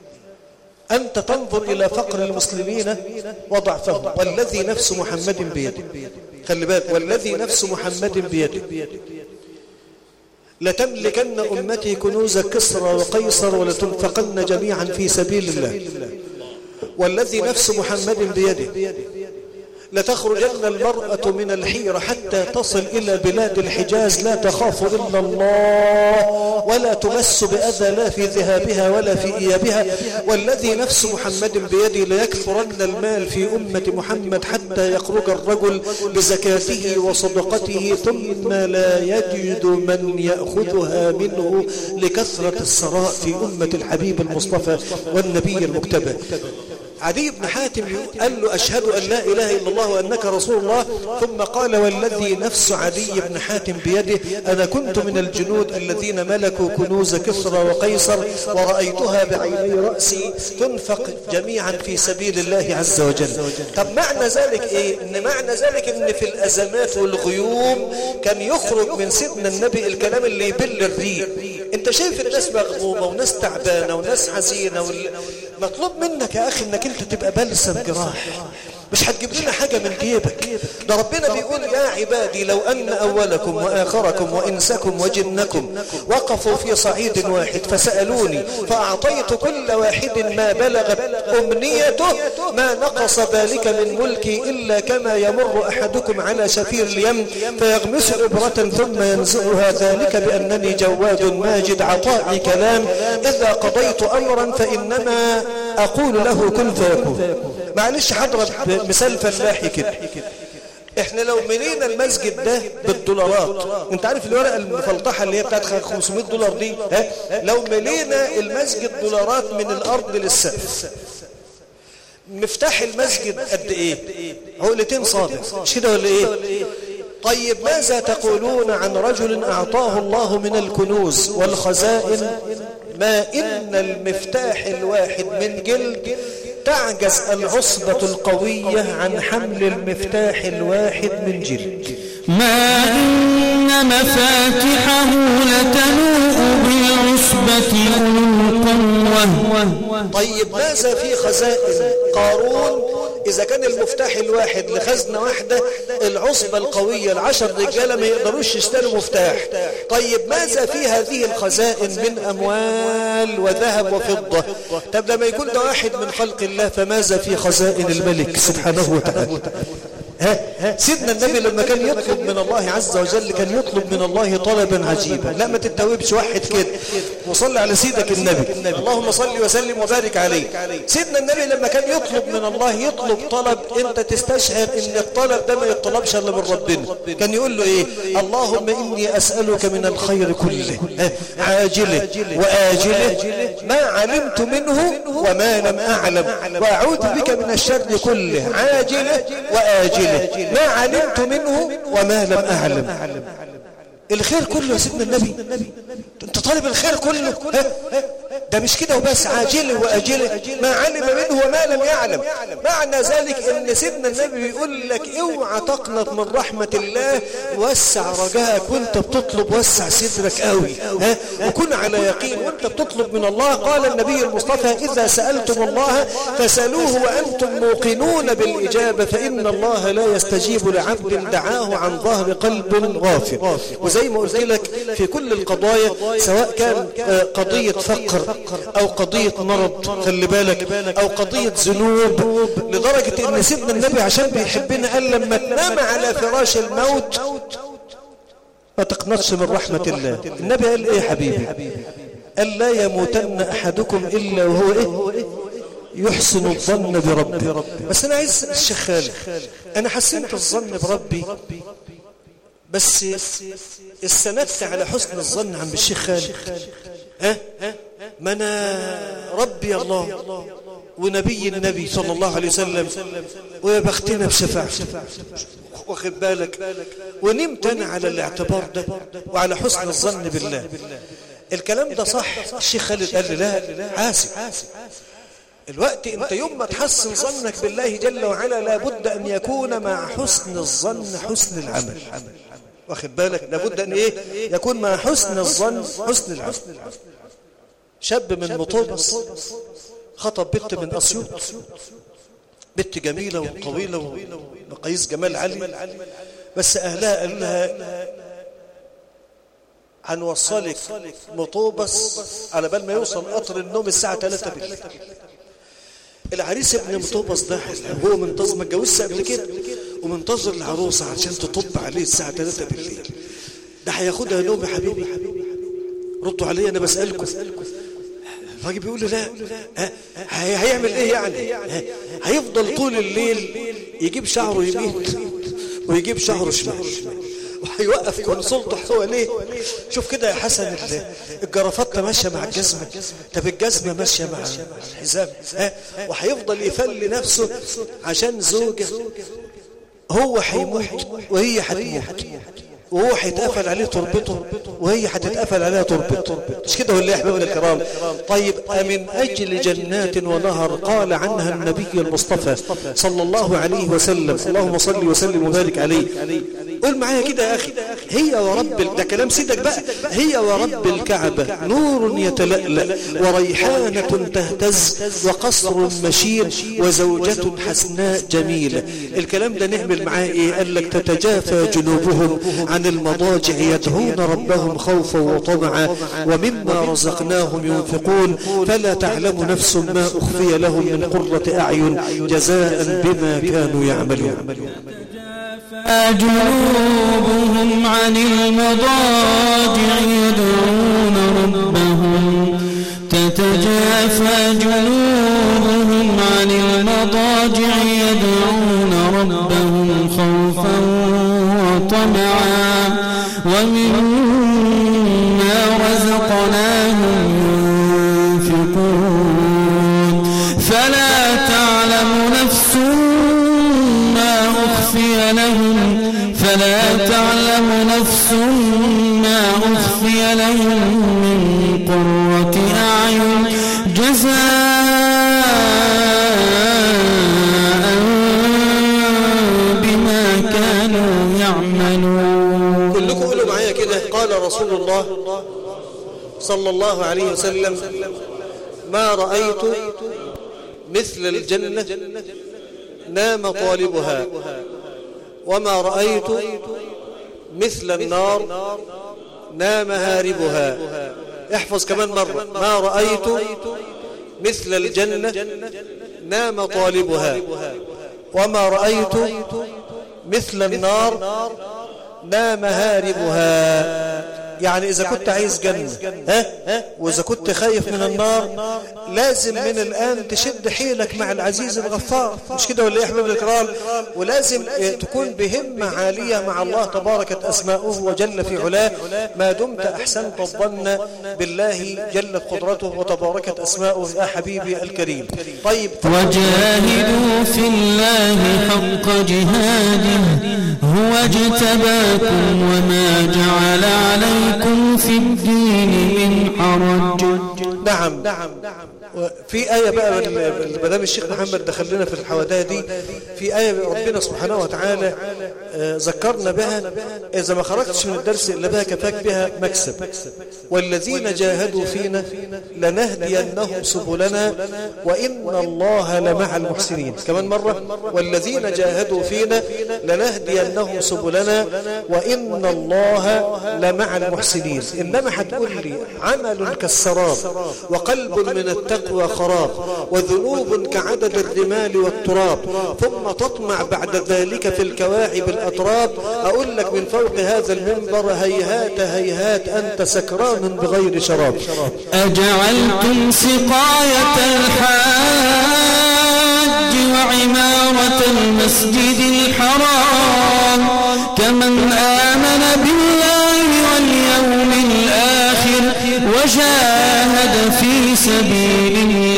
أنت تنظر إلى فقر المسلمين وضعفهم، والذي نفس محمد بيده. خلي بالك، والذي نفس محمد بيده لتملكن أمتي كنوز كسرى وقيصر ولتنفقن جميعا في سبيل الله. والذي نفس محمد بيده لتخرجن المرأة من الحيرة حتى تصل إلى بلاد الحجاز لا تخاف إلا الله ولا تمس بأذى لا في ذهابها ولا في إيابها. والذي نفس محمد بيده ليكثرن المال في أمة محمد حتى يخرج الرجل بزكاته وصدقته ثم لا يجد من يأخذها منه لكثرة الثراء في أمة الحبيب المصطفى والنبي المكتبى. عدي بن حاتم قال له أشهد أن لا إله إلا الله وأنك رسول الله، ثم قال والذي نفس عدي بن حاتم بيده أنا كنت من الجنود الذين ملكوا كنوز كسرى وقيصر ورأيتها بعيني رأسي تنفق جميعا في سبيل الله عز وجل. طب معنى ذلك إيه؟ إن معنى ذلك إن في الأزمات والغيوم كان يخرج من سيدنا النبي الكلام اللي يبل الريق. انت شايف الناس مغمومة وناس تعبانة وناس حزينة مطلوب منك يا أخي انك انت تبقى بلسم جراح، مش هتجيب لنا حاجة من جيبك. ده ربنا بيقول يا عبادي لو أن أولكم وآخركم وإنسكم وجنكم وقفوا في صعيد واحد فسألوني فأعطيت كل واحد ما بلغت أمنيته ما نقص ذلك من ملكي إلا كما يمر أحدكم على شفير اليم فيغمس إبرة ثم ينزعها ذلك بأنني جواد ماجد عطائي كلام إذا قضيت أمرا فإنما أقول له كن فيكون. معلش هضرب مثال فلاحي كده، احنا لو ملينا المسجد ده بالدولارات، انت عارف الورقه المفلطحه اللي هي بتاعت $500 دي، لو ملينا المسجد دولارات من الارض للسقف، مفتاح المسجد قد ايه؟ عقلتين صابع، مش كده ولا ايه؟ طيب ماذا تقولون عن رجل أعطاه الله من الكنوز والخزائن ما إن المفتاح الواحد من جلد تعجز العصبة القوية عن حمل المفتاح الواحد من جلد. ما إن إن مفاتحه لتنوء بالعصبة أولي القوة. طيب ماذا في خزائن قارون إذا كان المفتاح الواحد لخزنة واحدة العصبة القوية 10 رجالة ما يقدروش يشتروا مفتاح؟ طيب ماذا في هذه الخزائن من أموال وذهب وفضة؟ طب لما يكون ده واحد من خلق الله فماذا في خزائن الملك سبحانه وتعالى؟ سيدنا النبي لما كان يطلب من الله عز وجل كان يطلب من الله طلبا عجيبا. لا ما تتوبش واحد كده وصلي على سيدك النبي اللهم صل وسلم وبارك عليه. سيدنا النبي لما كان يطلب من الله يطلب طلب انت تستشعر ان الطلب ده ما يطلبش الا من ربنا. كان يقول له ايه؟ اللهم اني اسألك من الخير كله عاجله وآجله ما علمت منه وما لم اعلم واعوذ بك من الشر كله عاجله وآجله ما علمت منه وما لم أعلم. الخير كله يا سيدنا النبي انت طالب الخير كله. ده مش كده وبس عاجله وآجله ما علم منه وما لم يعلم. معنى ذلك ان سيدنا النبي بيقول لك اوعى تقنط من رحمة الله وسع رجائك وانت بتطلب وسع صدرك قوي وكن على يقين وانت بتطلب من الله. قال النبي المصطفى اذا سألتم الله فسألوه وانتم موقنون بالإجابة فإن الله لا يستجيب لعبد دعاه عن ظهر قلب غافل. وزي ما قلت لك في كل القضايا سواء كان قضية فقر او قضية مرض خلي بالك او قضية ذنوب لدرجة ان سيدنا النبي عشان بيحبنا قال لما تنام على فراش الموت ما تقنطش من رحمة الله. النبي قال ايه حبيبي؟ قال لا يموتن احدكم الا وهو ايه يحسن الظن بربه. بس انا عايز الشيخ خالد انا حسنت الظن بربي بس استندت على حسن الظن عم الشيخ خالد ما انا ربي الله ونبي النبي صلى الله عليه وسلم ويا بختنا بشفاعته واخد بالك ونمت انا على الاعتبار ده وعلى حسن الظن بالله. الكلام ده صح. الشيخ خالد قال لي لا حاسب الوقت انت يوم ما تحسن ظنك بالله جل وعلا لابد ان يكون مع حسن الظن حسن العمل. واخد بالك لابد ان ايه يكون مع حسن الظن حسن العمل. شاب من مطوبس خطب بنت من اسيوط بنت جميلة وطويلة ومقاييس جمال عالي بس اهلها قال لها هنوصلك مطوبس على بال ما يوصل قطر النوم الساعة 3 بالليل. العريس ابن مطوبس ده هو منتظر ما اتجوزش قبل كده ومنتظر العروسة عشان تطب عليه الساعة 3 بالليل. ده هياخدها نوم يا حبيبي؟ ردوا علي انا بسألكم. الراجل بيقول لي لا هيعمل ايه يعني؟ هيفضل طول الليل يجيب شعره يمين ويجيب شعره شمال وهيوقف كونسولته حواليه. شوف كده يا حسن الجرافطه ماشيه مع الجزمه طب الجزمه ماشيه مع الحزام وهيفضل يفل نفسه عشان زوجه هو هيموت وهي هتموت وهو هيتقفل عليه تربته وهي هتتقفل عليها تربته. مش كده ولا يا احبابنا الكرام؟ طيب من اجل جنات ونهر قال عنها النبي المصطفى صلى الله عليه وسلم اللهم صل وسلم وبارك عليه. قول معايا كده يا اخي هي ورب ده كلام سيدك بقى هي ورب الكعبة نور يتلألأ وريحانة تهتز وقصر مشيد وزوجة حسناء جميلة. الكلام ده نعمل معاه ايه؟ قال لك تتجافى جنوبهم عن المضاجع يدعون ربهم خوفا وطمعا ومما رزقناهم ينفقون فلا تعلم نفس ما أخفي لهم من قرة أعين جزاء بما كانوا يعملون. جنوبهم عن المضاجع يدعون ربهم تتجافى جنوبهم عن المضاجع يدعون ربهم خوفا وطمعا ومما رزقناهم ينفقون فلا تعلم نفس ما أخفي لهم من قرة أعين جزاء بما كانوا يعملون. يعملون. كلكم قولوا معايا كده. قال رسول الله صلى الله عليه وسلم: ما رأيت مثل الجنة نام طالبها، وما رأيت مثل النار نام هاربها. احفظ كمان مرة: ما رأيت مثل الجنة نام طالبها، وما رأيت مثل النار نام هاربها. يعني إذا كنت عايز جنة وإذا كنت خايف من النار لازم من الآن تشد حيلك مع العزيز الغفار، مش كده ولا يا أحباب الكرام؟ ولازم تكون بهمة عالية مع الله تباركت أسماؤه وجل في علاه ما دمت أحسنت الظن بالله جلت قدرته وتباركت أسماؤه يا حبيبي الكريم. طيب، وجاهدوا في الله حق جهاده هو اجتباكم وما جعل عليكم في الدين من حرج. نعم. في آية بقى مدام الشيخ محمد دخل لنا في الحوادث دي، في آية ربنا سبحانه وتعالى ذكرنا بها، إذا ما خرجتش من الدرس إلا بها كفاك بها مكسب. والذين جاهدوا فينا لنهدينهم سبلنا وإن الله لمع المحسنين. كمان مرة: والذين جاهدوا فينا لنهدينهم سبلنا وإن الله لمع المحسنين. إنما هتقول لي عمل كالسراب وقلب من التقوى خراب وذنوب كعدد الرمال والتراب ثم تطمع بعد ذلك في الكواعب الأطراب. أقول لك من فوق هذا المنبر: هيهات هيهات أنت سكران بغير شراب. أجعلتم سقاية الحاج وعمارة المسجد الحرام كمن آمن بالله واليوم الآخر وجاهد في سبيل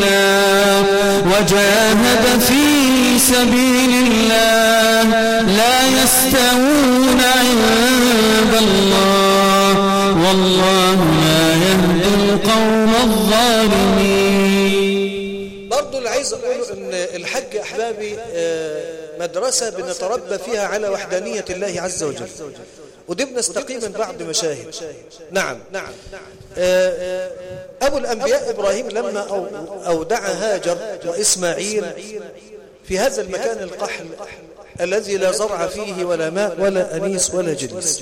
الله لا يستوون عند الله والله لا يهدي القوم الظالمين. برضو اللي عايز أقوله إن الحج أحبابي مدرسة بنتربى فيها على وحدانية الله عز وجل، ودي بنستقيم من بعض مشاهد. نعم. أبو الأنبياء إبراهيم لما أودع هاجر وإسماعيل في هذا المكان القحل الذي لا زرع فيه ولا ماء ولا أنيس ولا جليس،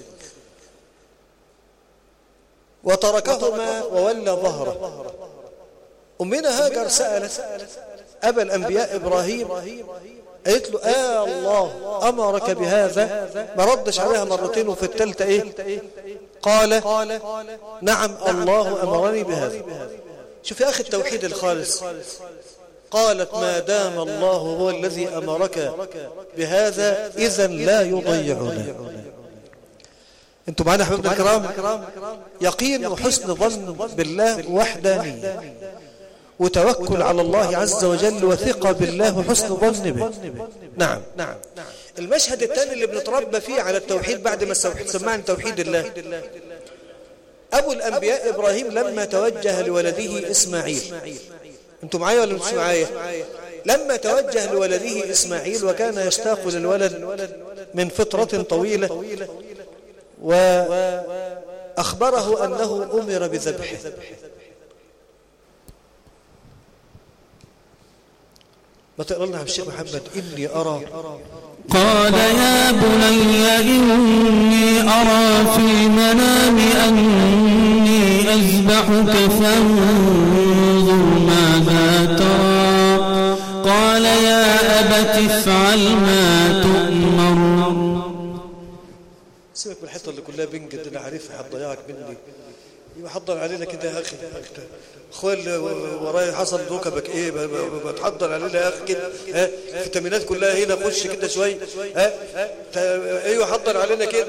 وتركهما وولى ظهره. أمنا هاجر سألت أبا الأنبياء إبراهيم، قالت له: الله أمرك بهذا؟ ما ردش عليها مرتين وفي الثالثة إيه؟ قال: نعم الله أمرني بهذا. شوف يا أخي التوحيد الخالص. قالت: ما دام الله هو الذي أمرك بهذا إذن لا يضيعنا. أنتم معنا أحبابنا الكرام؟ يقين وحسن ظن بالله وحدانية وتوكل على الله عز وجل وثقة بالله وحسن ظن به. نعم. المشهد الثاني اللي بنتربى فيه على التوحيد بعد ما سمعنا توحيد الله: أبو الأنبياء إبراهيم لما توجه لولده إسماعيل. أنتم معايا ولا مش معايا؟ لما توجه لولده إسماعيل وكان يشتاق للولد من فترة طويلة، وأخبره أنه أمر بذبحه. ما تقرأ لنا الشيخ محمد: إني أرى. قال: يا بني إني أرى في المنام أني أذبحك فانظر ماذا ترى. قال: يا أبت افعل ما تؤمر. سيبك من الحته اللي كلها بنجد اللي عارفها هتضيعك مني. يحضر علينا كده يا اخي، اخويا اللي ورايا حصل ركبك ايه؟ بتحضر علينا يا اخي كده، الفيتامينات كلها هنا، خش كده شويه، ايوه حضر علينا كده.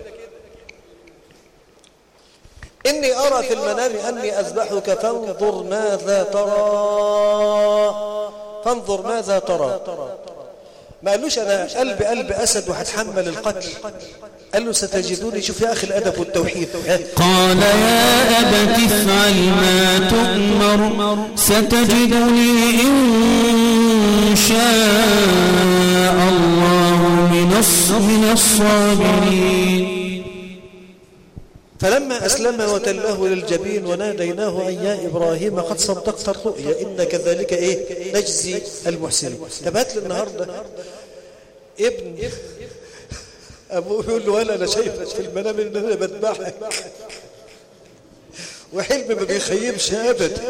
إني أرى في المنام أني أذبحك فانظر ماذا ترى. فانظر ماذا ترى. ما قالوش أنا قلب أسد وهتحمل القتل، قال له ستجدوني. شوف يا أخي الأدب والتوحيد. قال يا أبت افعل ما تؤمر ستجدني إن شاء الله من الصابرين. فلما أسلم وتله للجبين وناديناه أن يا إبراهيم قد صدقت الرؤيا إن كذلك نجزي المحسنين. طب هات لي النهارده ابن أبوه يقول له ولا أنا شايفك في المنام إن أنا بذبحك، وحلم ما بيخيبش أبدا.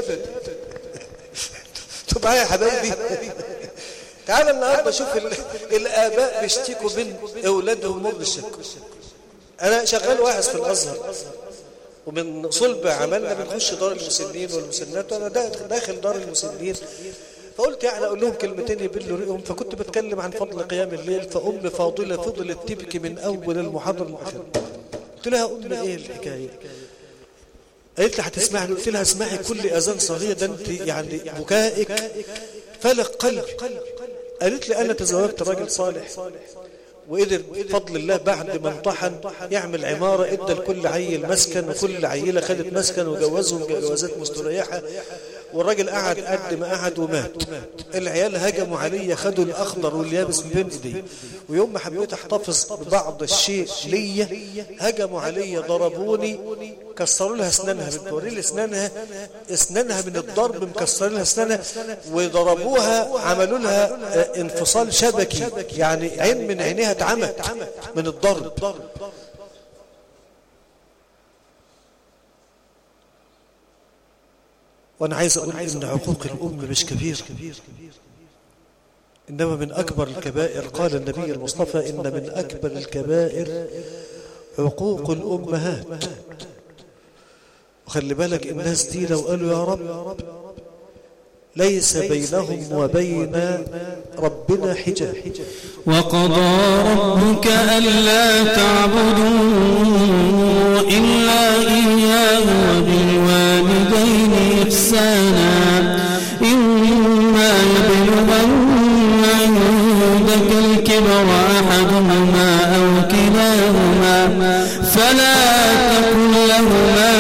انتوا معايا يا حبايبي؟ تعال النهارده شوف الآباء بيشتكوا من أولادهم مر الشك. أنا شغال واعظ في الأزهر، ومن صلب عملنا بنخش دار المسنين والمسنات، وأنا داخل دار المسنين فقلت يعني أقول لهم كلمتين يبلوا ريقهم. فكنت بتكلم عن فضل قيام الليل، فأم فاضلة فضلت تبكي من أول المحاضرة لآخرها. قلت لها أم إيه الحكاية؟ قالت لي هتسمعني. قلت لها اسمعي كل أذان صغير، ده أنت يعني بكائك فلق قلب. قالت لي أنا تزوجت راجل صالح وقدر بفضل الله بعد ما امتحن يعمل عمارة، ادى لكل عيل مسكن وكل عيلة خدت مسكن وجوزهم جوازات مستريحة، والراجل قعد قد ما قعد ومات. العيال هجموا علي خدوا الأخضر واليابس من بين ايديه، ويوم ما حبيت احتفظ ببعض الشيء ليا هجموا علي ضربوني، كسروا لها اسنانها، بتوري لي اسنانها من الضرب، مكسرين لها اسنانها وضربوها، عملوا لها انفصال شبكي، يعني عين من عينيها اتعمت من الضرب. وأنا عايز أقول إن عقوق الأم مش كبير، إنما من أكبر الكبائر. قال النبي المصطفى إن من أكبر الكبائر عقوق الأمهات. وخلي بالك الناس دي لو قالوا يا رب ليس بينهم وبين ربنا حجاب. وقضى ربك ألا تعبدوا إلا إياه وبالوالدين إحسانا إما يبلغن عندك الكبر أحدهما أو كلاهما فلا تقل لهما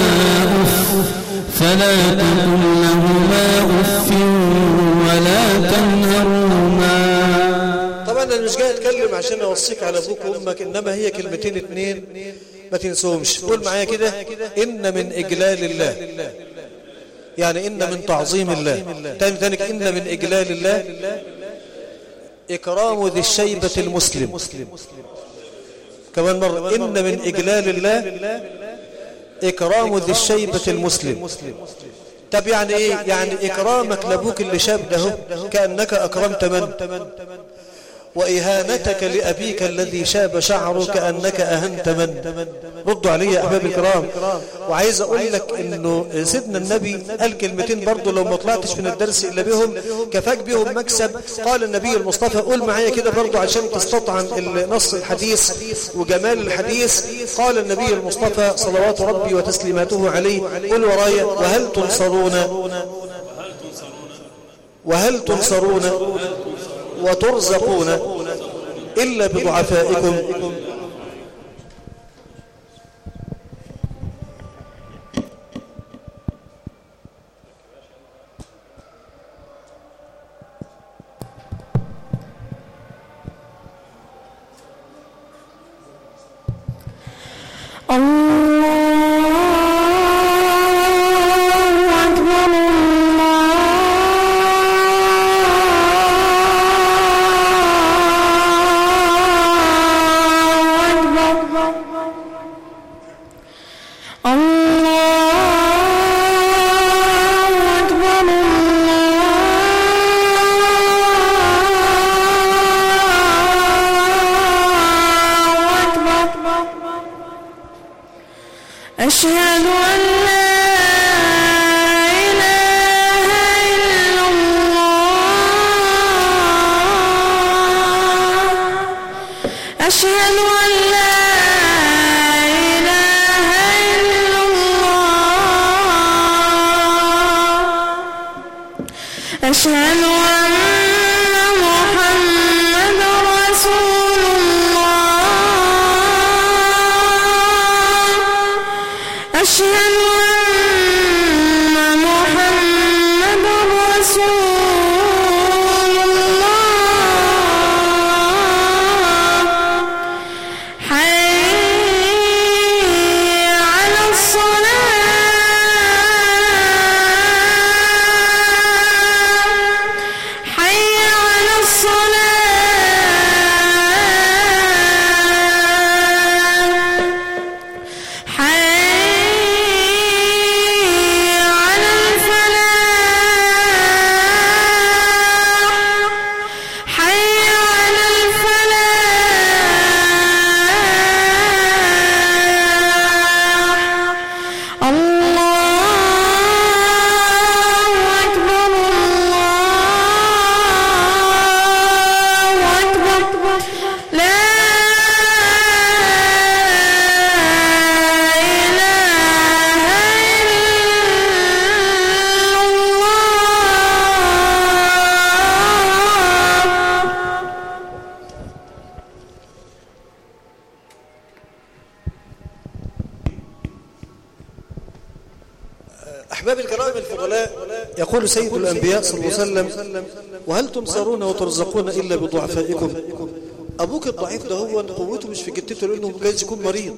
أف ولا تنهرهما. طبعا أنا مش جاي أتكلم عشان أوصيك على أبوك وأمك، إنما هي كلمتين اتنين ما تنسوهمش. قول معايا كده: إن من إجلال الله، يعني إن من تعظيم الله. تاني إن من إجلال الله إكرام ذي الشيبة المسلم. كمان مرة: إن من إجلال الله إكرام ذي الشيبة المسلم. طب يعني إيه؟ يعني إكرامك لأبوك اللي شاب ده كأنك أكرمت من؟ وإهانتك لأبيك الذي شاب شعره كأنك أهنت من؟ ردوا علي يا أحباب الكرام. وعايز أقول لك إنه سيدنا النبي قال كلمتين برضو لو ما طلعتش من الدرس إلا بهم كفاك بهم مكسب. قال النبي المصطفى، قول معايا كده برضو عشان تستطعم نص الحديث وجمال الحديث. قال النبي المصطفى صلوات ربي وتسليماته عليه، قل ورايا: وهل تنصرون وترزقون إلا بضعفائكم. أشهد أن لا إله إلا الله. أشهد أن لا إله إلا الله. أشهد أن محمدا أحباب الكرام الفضلاء، يقول سيد الأنبياء صلى الله عليه وسلم: وهل تنصرون وترزقون إلا بضعفائكم؟ أبوك الضعيف ده هو قوته مش في جتته لأنه جايز يكون مريض،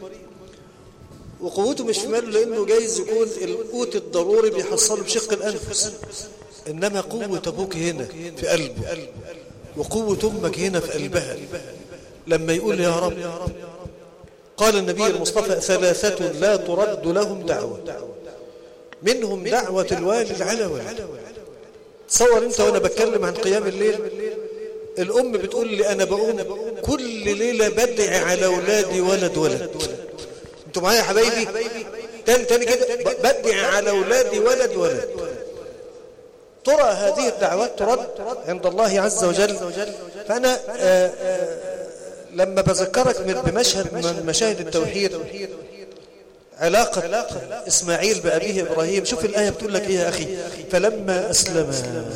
وقوته مش في ماله لأنه جايز يكون القوت الضروري بيحصله بشق الأنفس، إنما قوة أبوك هنا في قلبه، وقوة أمك هنا في قلبها. لما يقول يا رب، قال النبي المصطفى: ثلاثة لا ترد لهم دعوة، منهم دعوة الوالد على ولد. تصور انت وانا بتكلم عن قيام الليل، الام بتقول لي انا بقوم كل ليلة بدعي على اولادي ولد. انتوا معايا يا حبايبي؟ تاني كده، بدعي على اولادي ولد. ترى هذه الدعوات ترد عند الله عز وجل. فانا لما بذكرك بمشهد من مشاهد التوحيد، علاقة إسماعيل بأبيه إبراهيم، شوف الآية بتقول لك إيه يا أخي: فلما أسلم،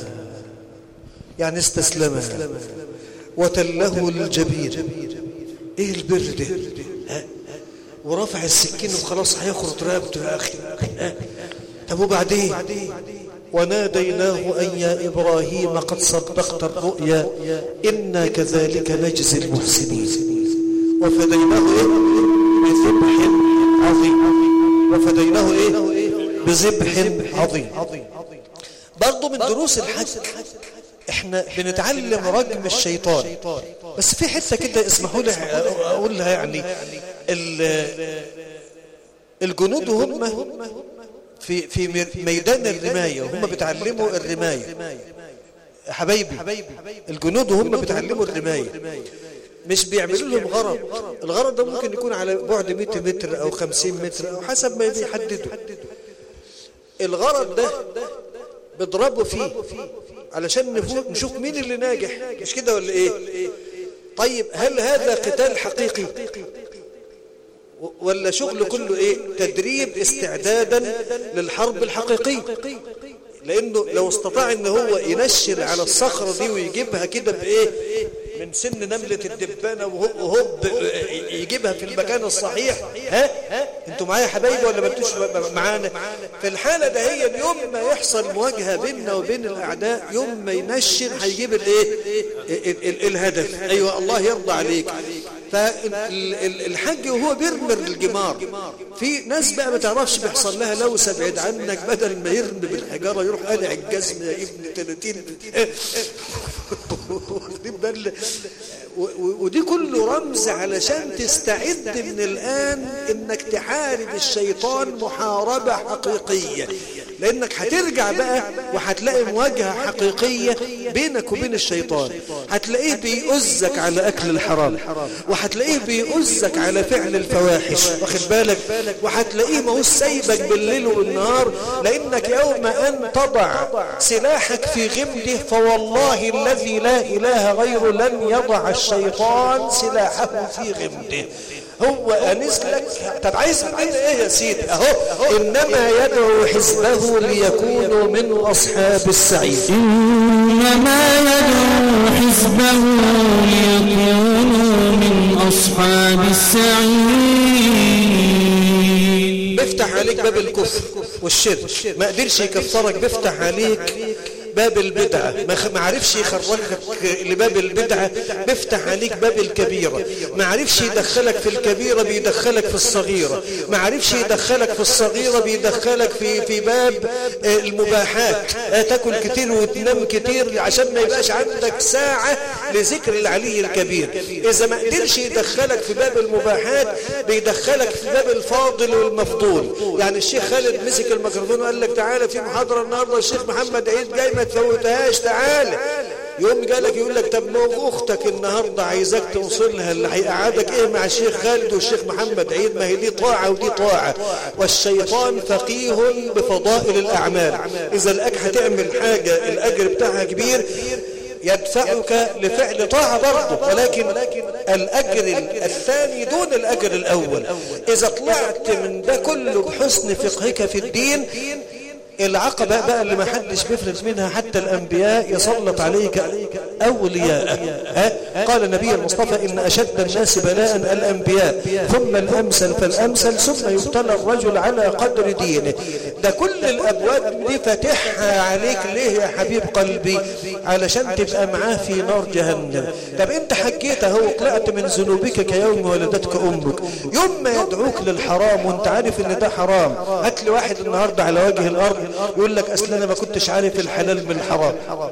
يعني استسلم، وتله الجبين. إيه البر ده؟ ورفع السكين وخلاص هيخرط رقبته يا أخي. طب وبعدين؟ وناديناه أن يا إبراهيم قد صدقت الرؤيا إنا كذلك نجزي المحسنين وفديناه بذبح عظيم. برضو من دروس الحج احنا بنتعلم رجم الشيطان، بس في حته كده اسمحوا لي اقولها. يعني الجنود هم في ميدان الرمايه وهم بيتعلموا الرمايه يا حبايبي. الجنود وهم بيتعلموا الرمايه مش بيعملوا لهم غرض. الغرض ده ممكن يكون على بعد 100 متر او 50 متر او حسب ما بيحددوا. الغرض ده بيضربوا فيه علشان نشوف مين اللي ناجح، مش كده ولا ايه؟ طيب هل هذا قتال حقيقي ولا شغل كله ايه؟ تدريب استعدادا للحرب الحقيقية. لانه لو استطاع ان هو ينشل على الصخرة دي ويجيبها كده بايه؟ من سن نملة الدبانة وهوب يجيبها في المكان الصحيح. انتوا معايا يا حبايبي ولا ما انتوش معانا؟ في الحالة ده هي يوم ما يحصل مواجهة بيننا وبين الاعداء، يوم ما ينشل هيجيب الايه؟ الهدف. ايوه الله يرضى عليك. فالحج وهو بيرمي الجمار، في ناس بقى ما تعرفش بيحصل لها لوسة بعيد عنك، بدل ما يرمي بالحجارة يروح قالع الجزم يا ابن 30. ودي كله رمز علشان تستعد من الآن انك تحارب الشيطان محاربة حقيقية، لانك هترجع بقى وهتلاقي مواجهة حقيقية بينك وبين الشيطان. هتلاقيه بيؤذك على اكل الحرام، وهتلاقيه بيؤذك على فعل الفواحش، واخد بالك؟ وهتلاقيه ما هو سايبك بالليل والنهار، لانك يوم ان تضع سلاحك في غمده فوالله الذي لا اله غيره لن يضع الشيطان سلاحه في غمده. هو أنس لك. طب عايز منه ايه يا سيدي؟ اهو انما يدعو حزبه ليكونوا من اصحاب السعير. انما يدعو حزبه ليكونوا من اصحاب السعير. بيفتح عليك باب الكفر والشرك، ما قدرش يكفرك، بيفتح عليك باب البدعة، ما عرفش يخرجك لباب البدعة، بيفتح عليك باب الكبيرة، ما عرفش يدخلك في الكبيرة بيدخلك في الصغيرة، ما عرفش يدخلك في الصغيرة بيدخلك في باب المباحات. تاكل كتير وتنام كتير عشان ما يبقاش عندك ساعة لذكر العلي الكبير. إذا ما قدرش يدخلك في باب المباحات بيدخلك في باب الفاضل والمفضول. يعني الشيخ خالد مسك الميكروفون وقال لك تعالى في محاضرة النهاردة الشيخ محمد عيد جاي ما تفوتهاش، تعالى. يوم جالك يقول لك طب ما اختك النهارده عايزاك توصل لها، اللي هيقعدك ايه مع الشيخ خالد والشيخ محمد عيد؟ ما هي دي طاعه ودي طاعه. والشيطان فقيه بفضائل الاعمال. اذا لك هتعمل حاجه الاجر بتاعها كبير يدفعك لفعل طاعه برضه، ولكن الاجر الثاني دون الاجر الاول. اذا طلعت من ده كله بحسن فقهك في الدين العقبة بقى اللي ما حدش بيفلت منها حتى الأنبياء، يسلط عليك أولياء. قال النبي المصطفى إن أشد الناس بلاء الأنبياء ثم الأمثل فالأمثل ثم يبتلى الرجل على قدر دينه. ده كل الأبواب دي فاتحها عليك ليه يا حبيب قلبي؟ علشان تبقى معاه في نار جهنم. طب انت حكيت اهو وطلعت من ذنوبك كيوم ولدتك أمك. يوم ما يدعوك للحرام وانت عارف ان ده حرام، هات لي واحد النهاردة على وجه الأرض يقول لك أصل أنا ما كنتش عارف الحلال من الحرام.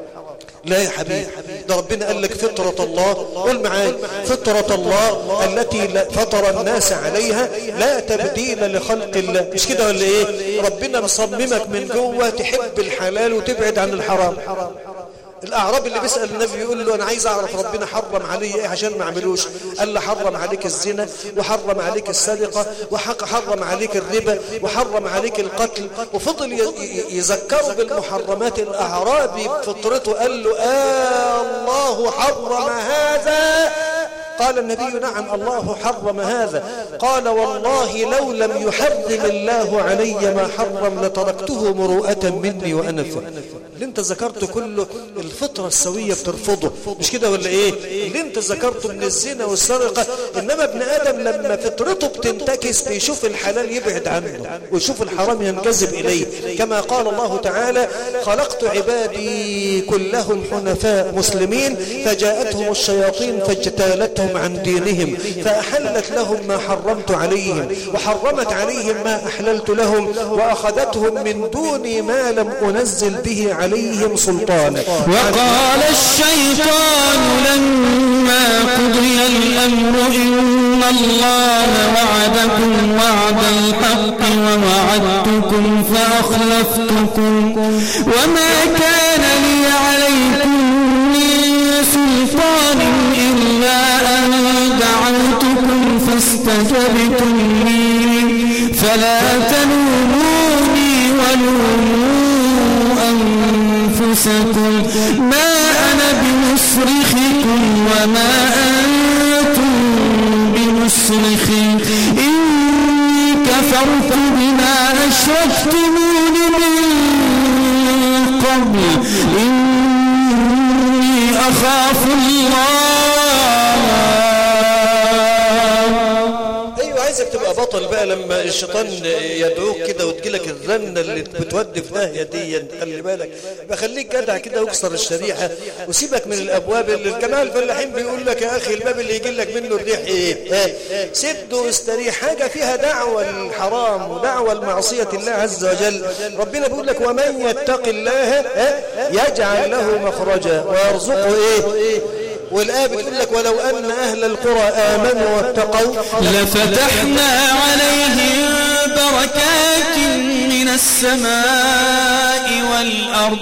لا يا حبيبي، ده ربنا قال لك فطرة الله، قول معايا فطرة الله التي فطر الناس عليها لا تبديل لخلق الله. مش كده ولا ايه؟ ربنا مصممك من جوه تحب الحلال وتبعد عن الحرام. الأعرابي اللي بيسأل النبي يقول له أنا عايز أعرف ربنا حرم علي إيه عشان ما أعملوش. قال له حرم عليك الزنا، وحرم عليك السرقة، وحرم عليك الربا، وحرم عليك القتل. وفضل يذكروا بالمحرمات. الأعرابي بفطرته قال له الله حرم هذا؟ قال النبي نعم الله حرم هذا. قال والله لو لم يحرم الله علي ما حرم لتركته مروءة مني وأنفا. اللي انت ذكرته كله الفطرة السوية بترفضه، مش كده ولا ايه؟ اللي انت ذكرته من الزنا والسرقة. انما ابن آدم لما فطرته بتنتكس بيشوف الحلال يبعد عنه ويشوف الحرام ينجذب إليه. كما قال الله تعالى خلقت عبادي كلهم حنفاء مسلمين فجاءتهم الشياطين فاجتالتهم عن دينهم فأحلت لهم ما حرمت عليهم وحرمت عليهم ما أحللت لهم وأخذتهم من دون ما لم أنزل به عليهم سلطانا. وقال الشيطان لما قضي الأمر إن الله وعدكم وعد الحق ووعدتكم فأخلفتكم وما كان لي عليكم من سلطان إلا أن دعوتكم فاستجبتم لي فلا تلوموني ولوموا أنفسكم ما أنا بمصرخكم وما أنتم بمصرخي إني كفرت بما أشركتمون من قبل إني أخاف الله. عايزك تبقى بطل بقى لما الشيطان يدعوك كده وتجيلك الرنة اللي بتودي في داهية دي. خلي بالك بخليك جدع كده واكسر الشريحة وسيبك من الابواب اللي الجماعة الفلاحين بيقول لك يا اخي الباب اللي يجي لك منه الريح ايه؟ سده واستريح. حاجة فيها دعوة الحرام ودعوة المعصية الله عز وجل. ربنا بيقول لك ومن يتق الله يجعل له مخرجا ويرزقه ايه؟ والآية بتقول لك ولو أن أهل القرى آمنوا واتقوا لفتحنا عليهم بركات من السماء والأرض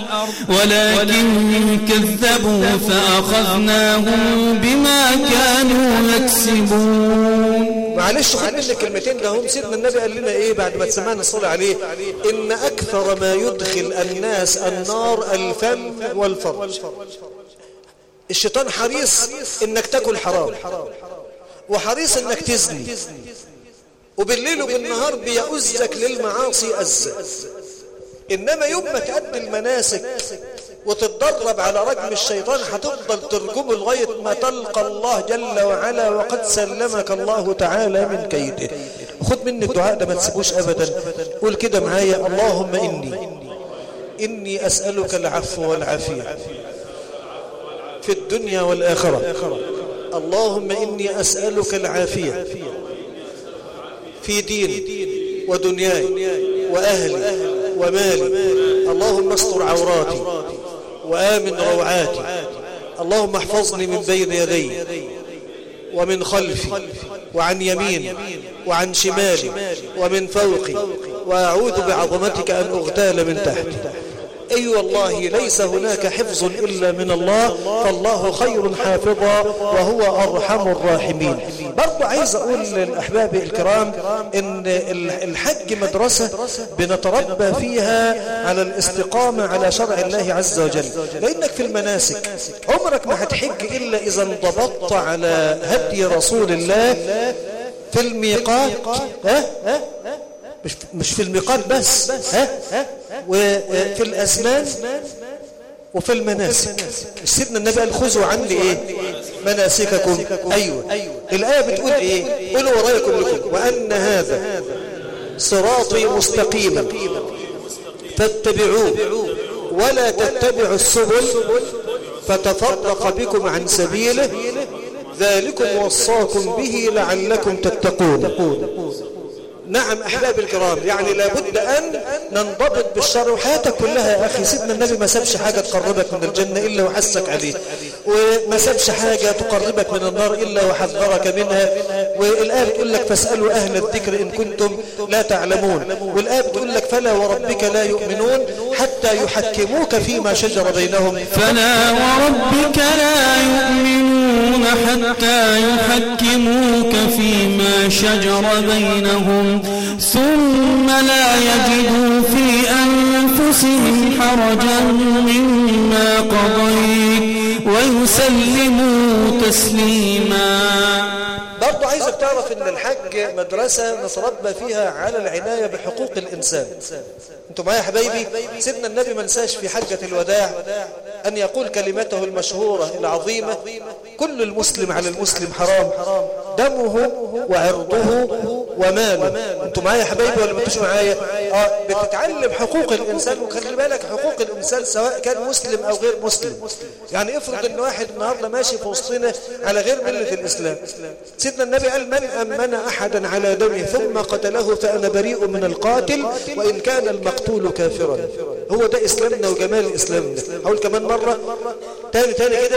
ولكن كذبوا فأخذناهم بما كانوا يكسبون. معلش خد منك كلمتين لهم. سيدنا النبي قال لنا ايه بعد ما تسمعنا الصلاة عليه؟ إن أكثر ما يدخل الناس النار الفم والفرج. الشيطان حريص انك تاكل حرام وحريص انك تزني وبالليل وبالنهار بيؤذك للمعاصي أزة. انما يوم ما تأدي المناسك وتتدرب على رجم الشيطان هتفضل ترجمه لغاية ما تلقى الله جل وعلا وقد سلمك الله تعالى من كيده. خد مني الدعاء ده ما تسيبوش ابدا. قول كده معايا اللهم إني أسألك العفو والعافية في الدنيا والآخرة. اللهم إني أسألك العافية في ديني ودنياي وأهلي ومالي. اللهم استر عوراتي وآمن روعاتي. اللهم احفظني من بين يدي ومن خلفي وعن يميني وعن شمالي ومن فوقي وأعوذ بعظمتك أن أغتال من تحتي. أي والله ليس هناك حفظ إلا من الله فالله خير حافظا وهو أرحم الراحمين. برضو عايز أقول للأحباب الكرام إن الحج مدرسة بنتربى فيها على الاستقامة على شرع الله عز وجل. لأنك في المناسك عمرك ما هتحج إلا إذا انضبطت على هدي رسول الله في الميقات مش في الميقات بس، وفي الأزمان وفي المناسك. سيدنا النبي قال خذوا عني ايه مناسككم. ايوه الآية بتقول ايه؟ قولوا ورايا كلكم وأن هذا صراطي مستقيما فاتبعوه ولا تتبعوا السبل فتفرق بكم عن سبيله ذلكم وصاكم به لعلكم تتقون. نعم أحباب الكرام، يعني لابد أن ننضبط بالشرع. وحياتك كلها يا أخي سيدنا النبي ما سابش حاجة تقربك من الجنة إلا وحسك عليه، وما سابش حاجة تقربك من النار إلا وحذرك منها. والآية بتقول لك فاسألوا أهل الذكر إن كنتم لا تعلمون، والآية بتقول لك فلا وربك لا يؤمنون حتى يحكموك فيما شجر بينهم. فلا وربك لا يؤمنون حتى يحكموك فيما شجر بينهم ثم لا يجدوا في أنفسهم حرجا مما قضيت ويسلموا تسليما. برضو عايزك تعرف ان الحج مدرسة نتربى فيها على العناية بحقوق الإنسان. انتوا معايا يا حبايبي؟ سيدنا النبي ما نساش في حجة الوداع أن يقول كلمته المشهورة العظيمة كل المسلم على المسلم حرام دمه وعرضه وماله. انتوا معايا يا حبايبي ولا ما انتوش معايا؟ بتتعلم حقوق الإنسان، وخلي بالك حقوق الإنسان سواء كان مسلم أو غير مسلم. يعني افرض ان واحد النهارده ماشي في وسطنا على غير ملة الإسلام، سيدنا النبي قال من أمن أحدا على دمه ثم قتله فأنا بريء من القاتل وإن كان المقتول كافرا. هو ده إسلامنا وجمال إسلامنا. أقول كمان مرة تاني كده،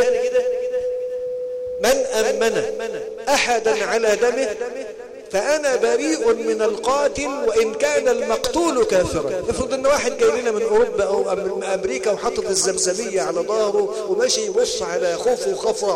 من أمن أحدا على دمه فأنا بريء من القاتل وإن كان المقتول كافرا. افرض ان واحد جاي لنا من أوروبا أو من أمريكا وحطت الزمزمية على ظهره وماشي يبص على خوفه وخفرع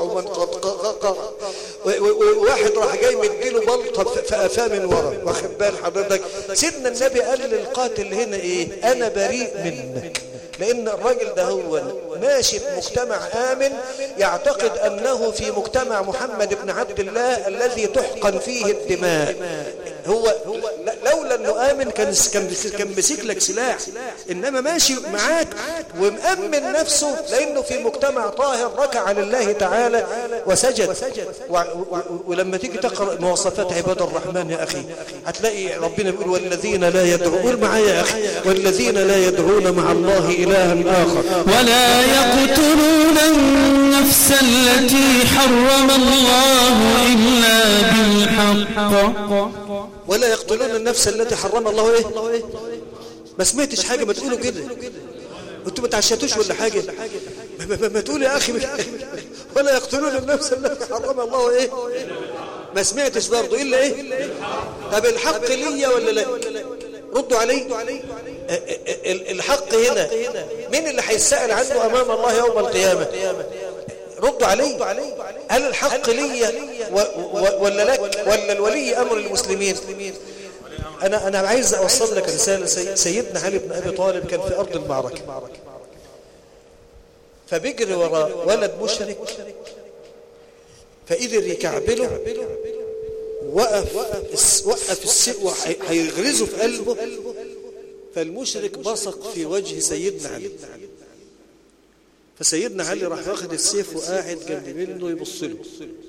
وواحد راح جاي مديله بلطة في قفاه من ورا، واخد بال حضرتك؟ سيدنا النبي قال للقاتل هنا ايه؟ أنا بريء منك، لأن الراجل ده هو ماشي في مجتمع آمن يعتقد أنه في مجتمع محمد بن عبد الله الذي تحقن فيه الدماء. هو لولا أنه آمن كان مسك لك سلاح، إنما ماشي معاك ومأمن نفسه لأنه في مجتمع طاهر ركع لله تعالى وسجد. ولما تيجي تقرأ مواصفات عباد الرحمن يا أخي هتلاقي ربنا بيقول والذين لا يدعون، قول معايا يا أخي، والذين لا يدعون مع الله إلها آخر ولا يقتلون النفس التي حرم الله إلا بالحق ولا يقتلون النفس التي حرم الله ايه؟ ما سمعتش حاجة ما تقولوا كده، انتوا ما تعشتوش ولا حاجة؟ ما تقول يا أخي ولا يقتلون النفس التي حرم الله ايه؟ ما سمعتش برضو إلا ايه؟ طب الحق ليا ولا لا؟ ردوا علي. الحق هنا مين اللي هيسأل عنه أمام الله يوم القيامة؟ ردوا علي. هل الحق لي ولا لك ولا الولي أمر المسلمين؟ أنا عايز أوصل لك رسالة. سيدنا علي بن أبي طالب كان في أرض المعركة، فبيجري وراء ولد مشرك فقدر يكعبله، وقف السيف هيغرزه في قلبه، فالمشرك بصق في وجه سيدنا علي، فسيدنا علي راح واخد السيف وقاعد جنب منه يبص له.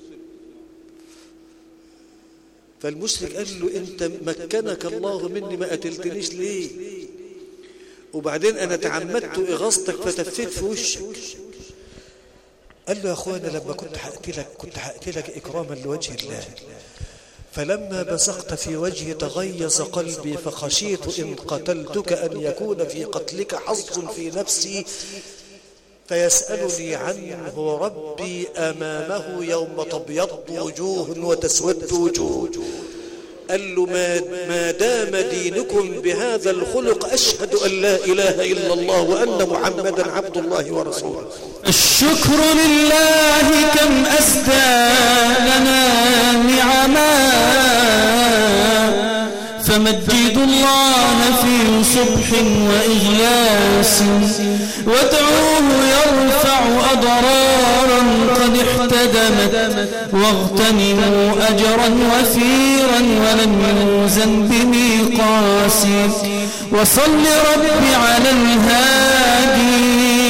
فالمشرك قال له انت مكنك الله مني ما قتلتنيش ليه؟ وبعدين انا تعمدت اغاظتك فتفيت في وشك. قال له يا اخوانا لما كنت هقتلك اكراما لوجه الله، فلما بصقت في وجهي تغيظ قلبي فخشيت إن قتلتك أن يكون في قتلك حظ في نفسي فيسألني عنه ربي أمامه يوم تبيض وجوه وتسود وجوه. قال له ما دام دينكم بهذا الخلق أشهد أن لا إله إلا الله وأن محمدا عبد الله ورسوله. الشكر لله كم أسدى لنا نعما فمجدوا الله في صبح وإغلاس وادعوه يرفع أضرارا قد احتدمت واغتنموا أجرا وفيرا ولم يوزن بميقاس وصل رب على الهادي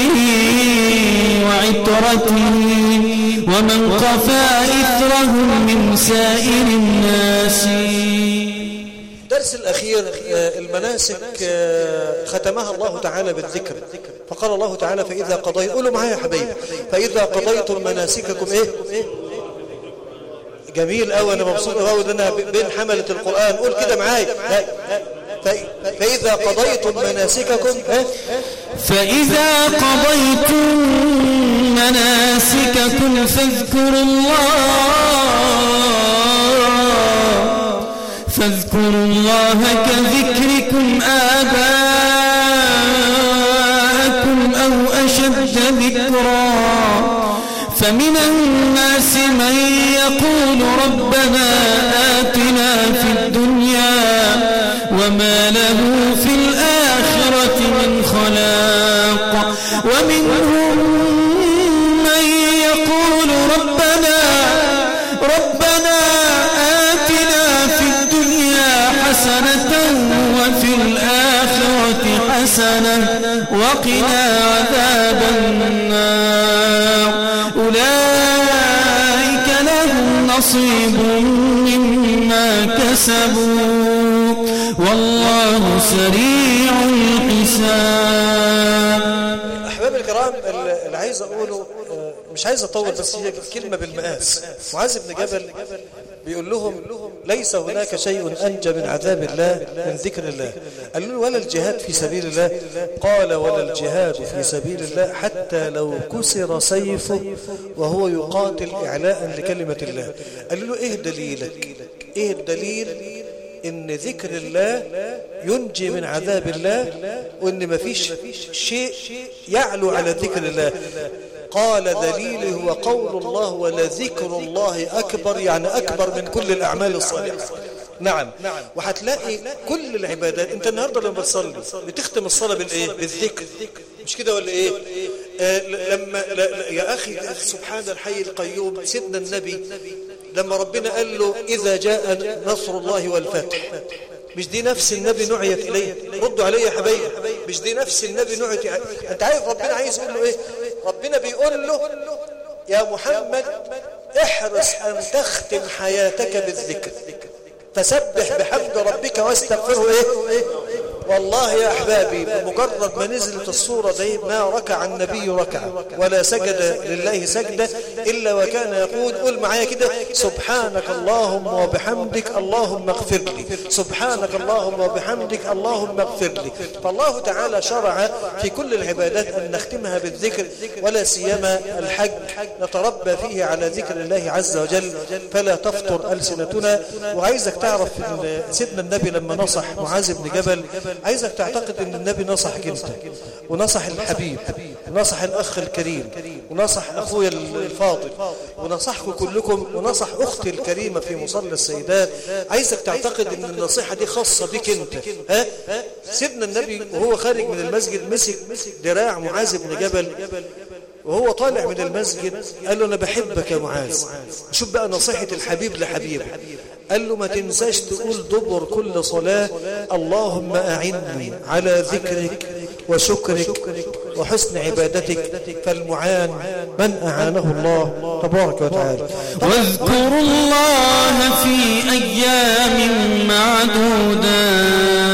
وعترته ومن قفى إثرهم من سائر الناس. الدرس الأخير المناسك ختمها الله تعالى بالذكر، فقال الله تعالى فإذا قضيت، قولوا معايا يا حبايبي، فإذا قضيتم مناسككم إيه؟ جميل أوي، أنا مبسوط أوي إن أنا بين حملة القرآن، قول كده معايا، فإذا قضيتم مناسككم فإذا قضيتم مناسككم فاذكروا الله كذكركم آباءكم أو أشد ذكرا فمن الناس من يقول ربنا آتنا في الدنيا وما له في الآخرة من خلاق ومنهم من يقول ربنا آتنا في الدنيا حسنة وفي الآخرة حسنة وقنا عذاب النار أولئك لهم نصيب مما كسبوا والله سريع الحساب. أحباب الكرام، اللي عايز أقوله مش عايز أطول، بس هي كلمة بالمقاس. معاذ بن جبل بيقول لهم ليس هناك شيء أنجى من عذاب الله من ذكر الله. قالوا له ولا الجهاد في سبيل الله؟ قال ولا الجهاد في سبيل الله حتى لو كسر سيفه وهو يقاتل إعلاء لكلمة الله. قالوا له إيه دليلك؟ إيه الدليل إن ذكر الله ينجي من عذاب الله وإن ما فيش شيء يعلو على ذكر الله؟ قال دليله هو قول الله ولذكر الله أكبر، يعني أكبر من كل الأعمال الصالحة. نعم، وهتلاقي كل العبادات. انت النهاردة لما بتصلي بتختم الصلاة بالإيه؟ بالذكر، مش كده ولا إيه؟ لما يا أخي سبحان الحي القيوم، سيدنا النبي لما ربنا قال له إذا جاء نصر الله والفتح، مش دي نفس النبي نعيت إليه؟ ردوا علي يا حبايبي، مش دي نفس النبي نعيت إليه؟ أنت عارف ربنا عايز يقول له إيه؟ ربنا بيقول له يا محمد احرص أن تختم حياتك بالذكر، فسبح بحمد ربك واستغفره إيه؟ والله يا أحبابي بمجرد ما نزلت الصورة دي ما ركع النبي ركعة ولا سجد لله سجدة إلا وكان يقول، قول معايا كده، سبحانك اللهم وبحمدك اللهم اغفر لي، سبحانك اللهم وبحمدك اللهم اغفر لي. فالله تعالى شرع في كل العبادات أن نختمها بالذكر، ولا سيما الحج نتربى فيه على ذكر الله عز وجل فلا تفطر ألسنتنا. وعايزك تعرف سيدنا النبي لما نصح معاذ بن جبل، عايزك تعتقد ان النبي نصحك انت ونصح الحبيب ونصح الاخ الكريم ونصح اخويا الفاضل ونصحكم كلكم ونصح اختي الكريمة في مصلى السيدات. عايزك تعتقد ان النصيحة دي خاصة بك انت. سيدنا النبي وهو خارج من المسجد مسك دراع معاذ بن جبل وهو طالع من المسجد، قال له أنا بحبك يا معاذ. شوف بقى نصيحة الحبيب لحبيبه، قال له ما تنساش تقول دبر كل صلاة اللهم أعني على ذكرك وشكرك وحسن عبادتك، فالمعان من أعانه الله تبارك وتعالى. واذكروا الله في أيام معدودات.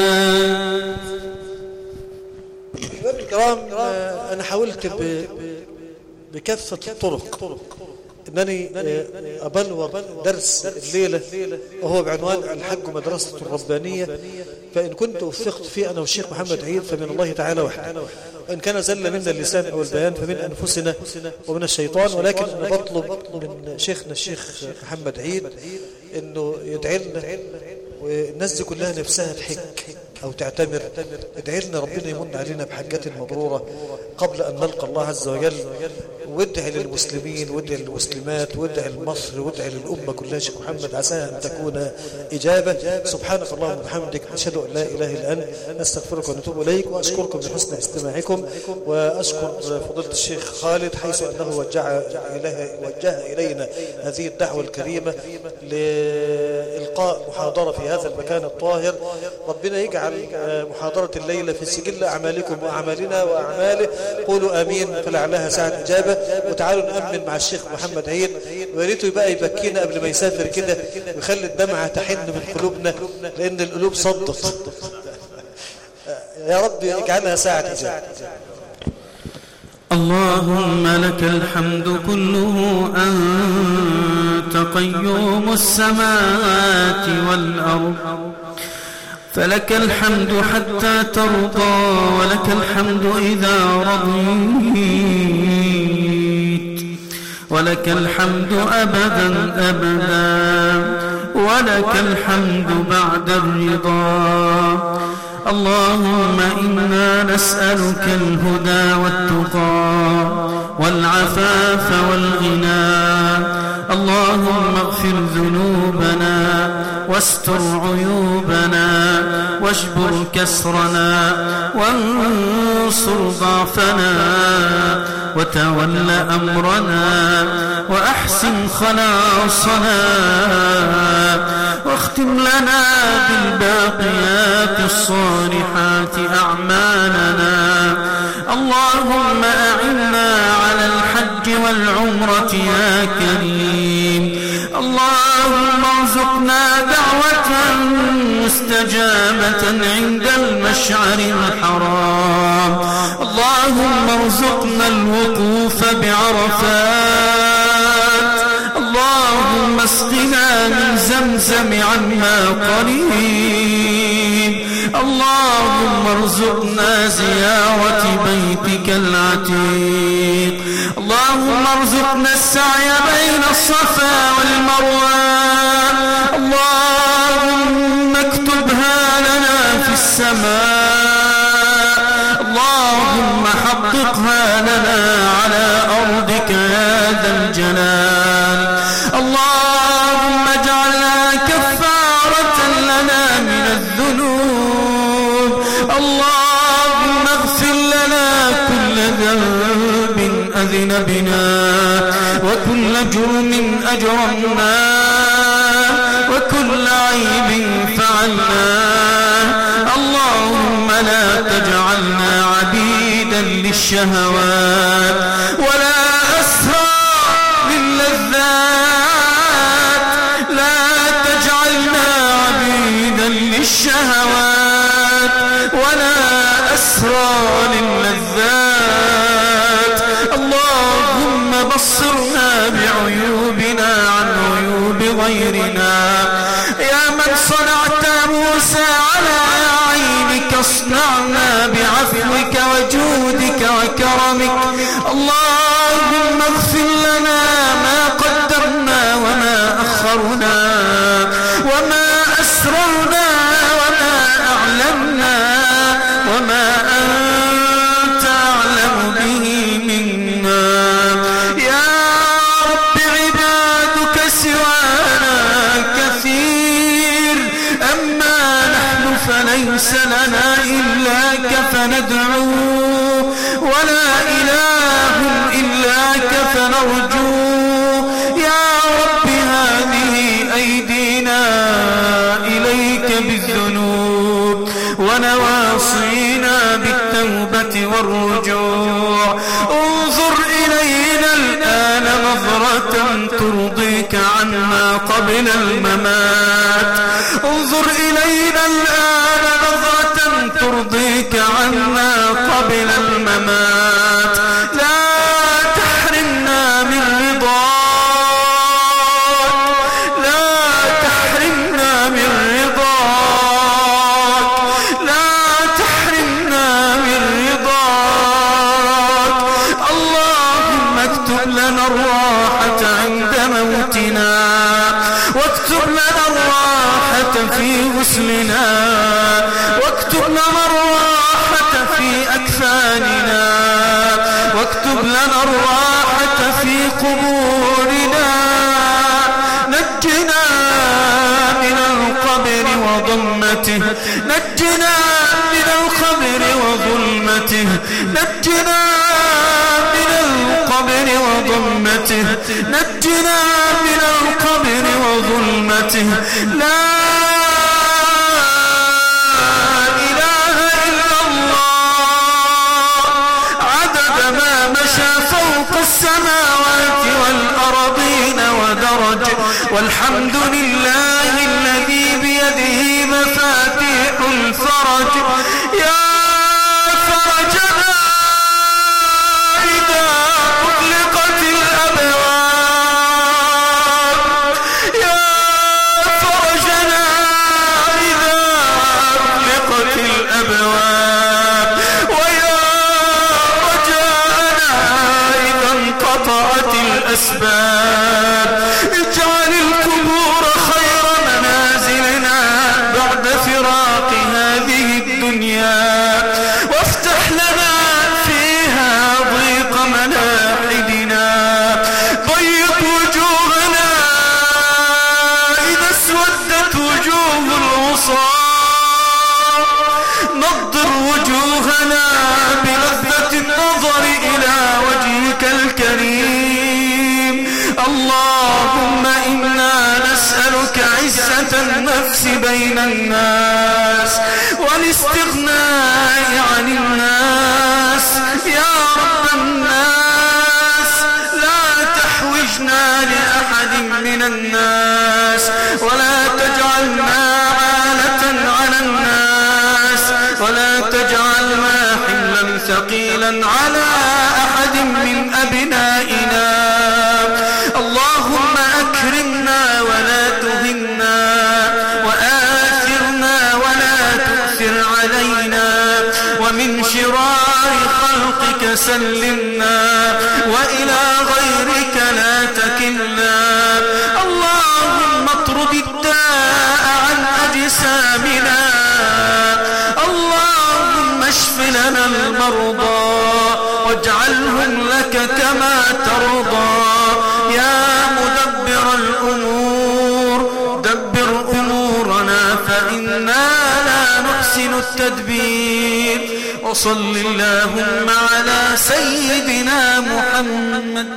الكرام، أنا حاولت بكافة الطرق أنني أبلور درس الليلة وهو بعنوان الحج مدرسة الربانية، فإن كنت وفقت فيه أنا والشيخ محمد عيد فمن الله تعالى وحده، وإن كان زل منا اللسان أو البيان فمن أنفسنا ومن الشيطان. ولكن أنا بطلب من شيخنا الشيخ محمد عيد أنه يدعي لنا، والناس دي كلها نفسها تحج أو تعتمر، ادعي لنا ربنا يمن علينا بحجة مبرورة قبل أن نلقى الله عز وجل. وادعي للمسلمين وادعي للمسلمات وادعي لمصر وادعي للأمة كلها شيخ محمد، عسى أن تكون إجابة. سبحانك اللهم وبحمدك، نشهد أن لا إله إلا أنت، نستغفرك ونتوب إليك، وأشكركم لحسن استماعكم، وأشكر فضيلة الشيخ خالد حيث أنه وجه إلينا هذه الدعوة الكريمة لإلقاء محاضرة في هذا المكان الطاهر. ربنا يجعل محاضرة الليلة في سجل أعمالكم وأعمالنا وأعماله. قولوا آمين فلعلها ساعة إجابة. وتعالوا نأمن مع الشيخ محمد عيد، وياريته يبقى يبكينا قبل ما يسافر كده ويخلي الدمعة تحن من قلوبنا، لأن القلوب صدت. يا رب يجعلها ساعة إجابة. اللهم لك الحمد كله، أنت قيوم السماوات والأرض، فلك الحمد حتى ترضى، ولك الحمد إذا رضيت، ولك الحمد أبدا أبدا، ولك الحمد بعد الرضا. اللهم إنا نسألك الهدى والتقى والعفاف والغنى. اللهم اغفر ذنوبنا واستر عيوبنا واجبر كسرنا وانصر ضعفنا وتول أمرنا وأحسن خلاصنا، واختم لنا بالباقيات الصالحات أعمالنا. اللهم أعنا على الحج والعمرة يا كريم. اللهم ارزقنا دعوة مستجابة عند المشعر الحرام. اللهم ارزقنا الوقوف بعرفات. اللهم اسقنا من زمزم عما قريب. اللهم ارزقنا زيارة بيتك العتيق. اللهم ارزقنا السعي بين الصفا والمروة. اللهم اكتبها لنا في السماء. اللهم حققها لنا على أرضك يا ذا الجلال. اللهم اجعلها كفارة لنا من الذنوب. اللهم اغفر لنا كل ذنب أذن بنا وكل جرم أجرمناه وكل عيب فعلناه. اللهم لا تجعلنا عبيدا للشهوات ولا أسرى للذات. لا تجعلنا عبيدا للشهوات ولا أسرى للذات. اللهم بصرنا بعيوبنا عن عيوب غيرنا. يا من صنعت موسى على عينك، اصنعنا بعفوك وجودك وكرمك. اللهم اغفر لنا ما قدرنا وما أخرنا وما أسررنا وما أعلمنا وما أنت أعلم به منا. يا رب عبادك سوانا كثير، أما نحن فليس لنا إلاك فندعوه، ولا إله إلاك فنرجوه. يا رب هذه أيدينا إليك بالذنوب ونواصينا بالتوبة والرجوع. انظر إلينا الآن نظرة ترضيك عنا قبل الممات. انظر إلينا الآن نظرة ترضيك عنا قبل الممات. لا تحرمنا من رضاك، لا تحرمنا من رضاك، لا تحرمنا من رضاك. اللهم اكتب لنا الراحة عند موتنا، واكتب لنا الراحة في غسلنا، واكتب لنا الراحة في أكفاننا، واكتب لنا الراحة في قبورنا نجنا من القبر وضمته نجنا من القبر وظلمته نجنا من القبر وضمته نجنا من القبر وظلمته لا إله إلا الله عدد ما مشى فوق السماوات والأرضين ودرج والحمد لله الذي بيده مفاتيح الفرج يا فرجنا إذا أغلقت الأبواب يا فرجنا إذا أغلقت الأبواب ويا رجاءنا إذا انقطعت الأسباب اجعل القبور خير منازلنا بعد فراق هذه الدنيا وافتح لنا فيها ضيق ملاحدنا ضيق وجوهنا إذا اسودت وجوه العصاة نضر وجوهنا بلذة النظر إلى وجهك الكريم اللهم إنا نسألك عزة النفس بين الناس والاستغناء عن الناس يا رب الناس لا تحوجنا لأحد من الناس ولا تجعلنا عالة على الناس ولا تجعلنا حملا ثقيلا على أحد من أبنائنا اللهم أكرمنا ولا تهنا وآثرنا ولا تؤثر علينا ومن شرار خلقك سلمنا وإلى غيرك لا تكلنا اللهم اطرد الداء عن أجسامنا اللهم اشف لنا المرضى واجعلهم لك كما ترضى يا مدبر الأمور دبر أمورنا فإنا لا نحسن التدبير وصل اللهم على سيدنا محمد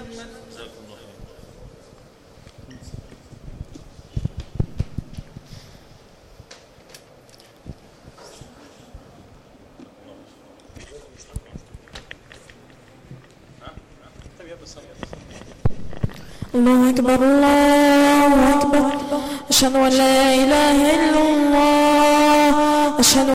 الله أكبر الله أكبر أشهد أن لا إله إلا الله أشهد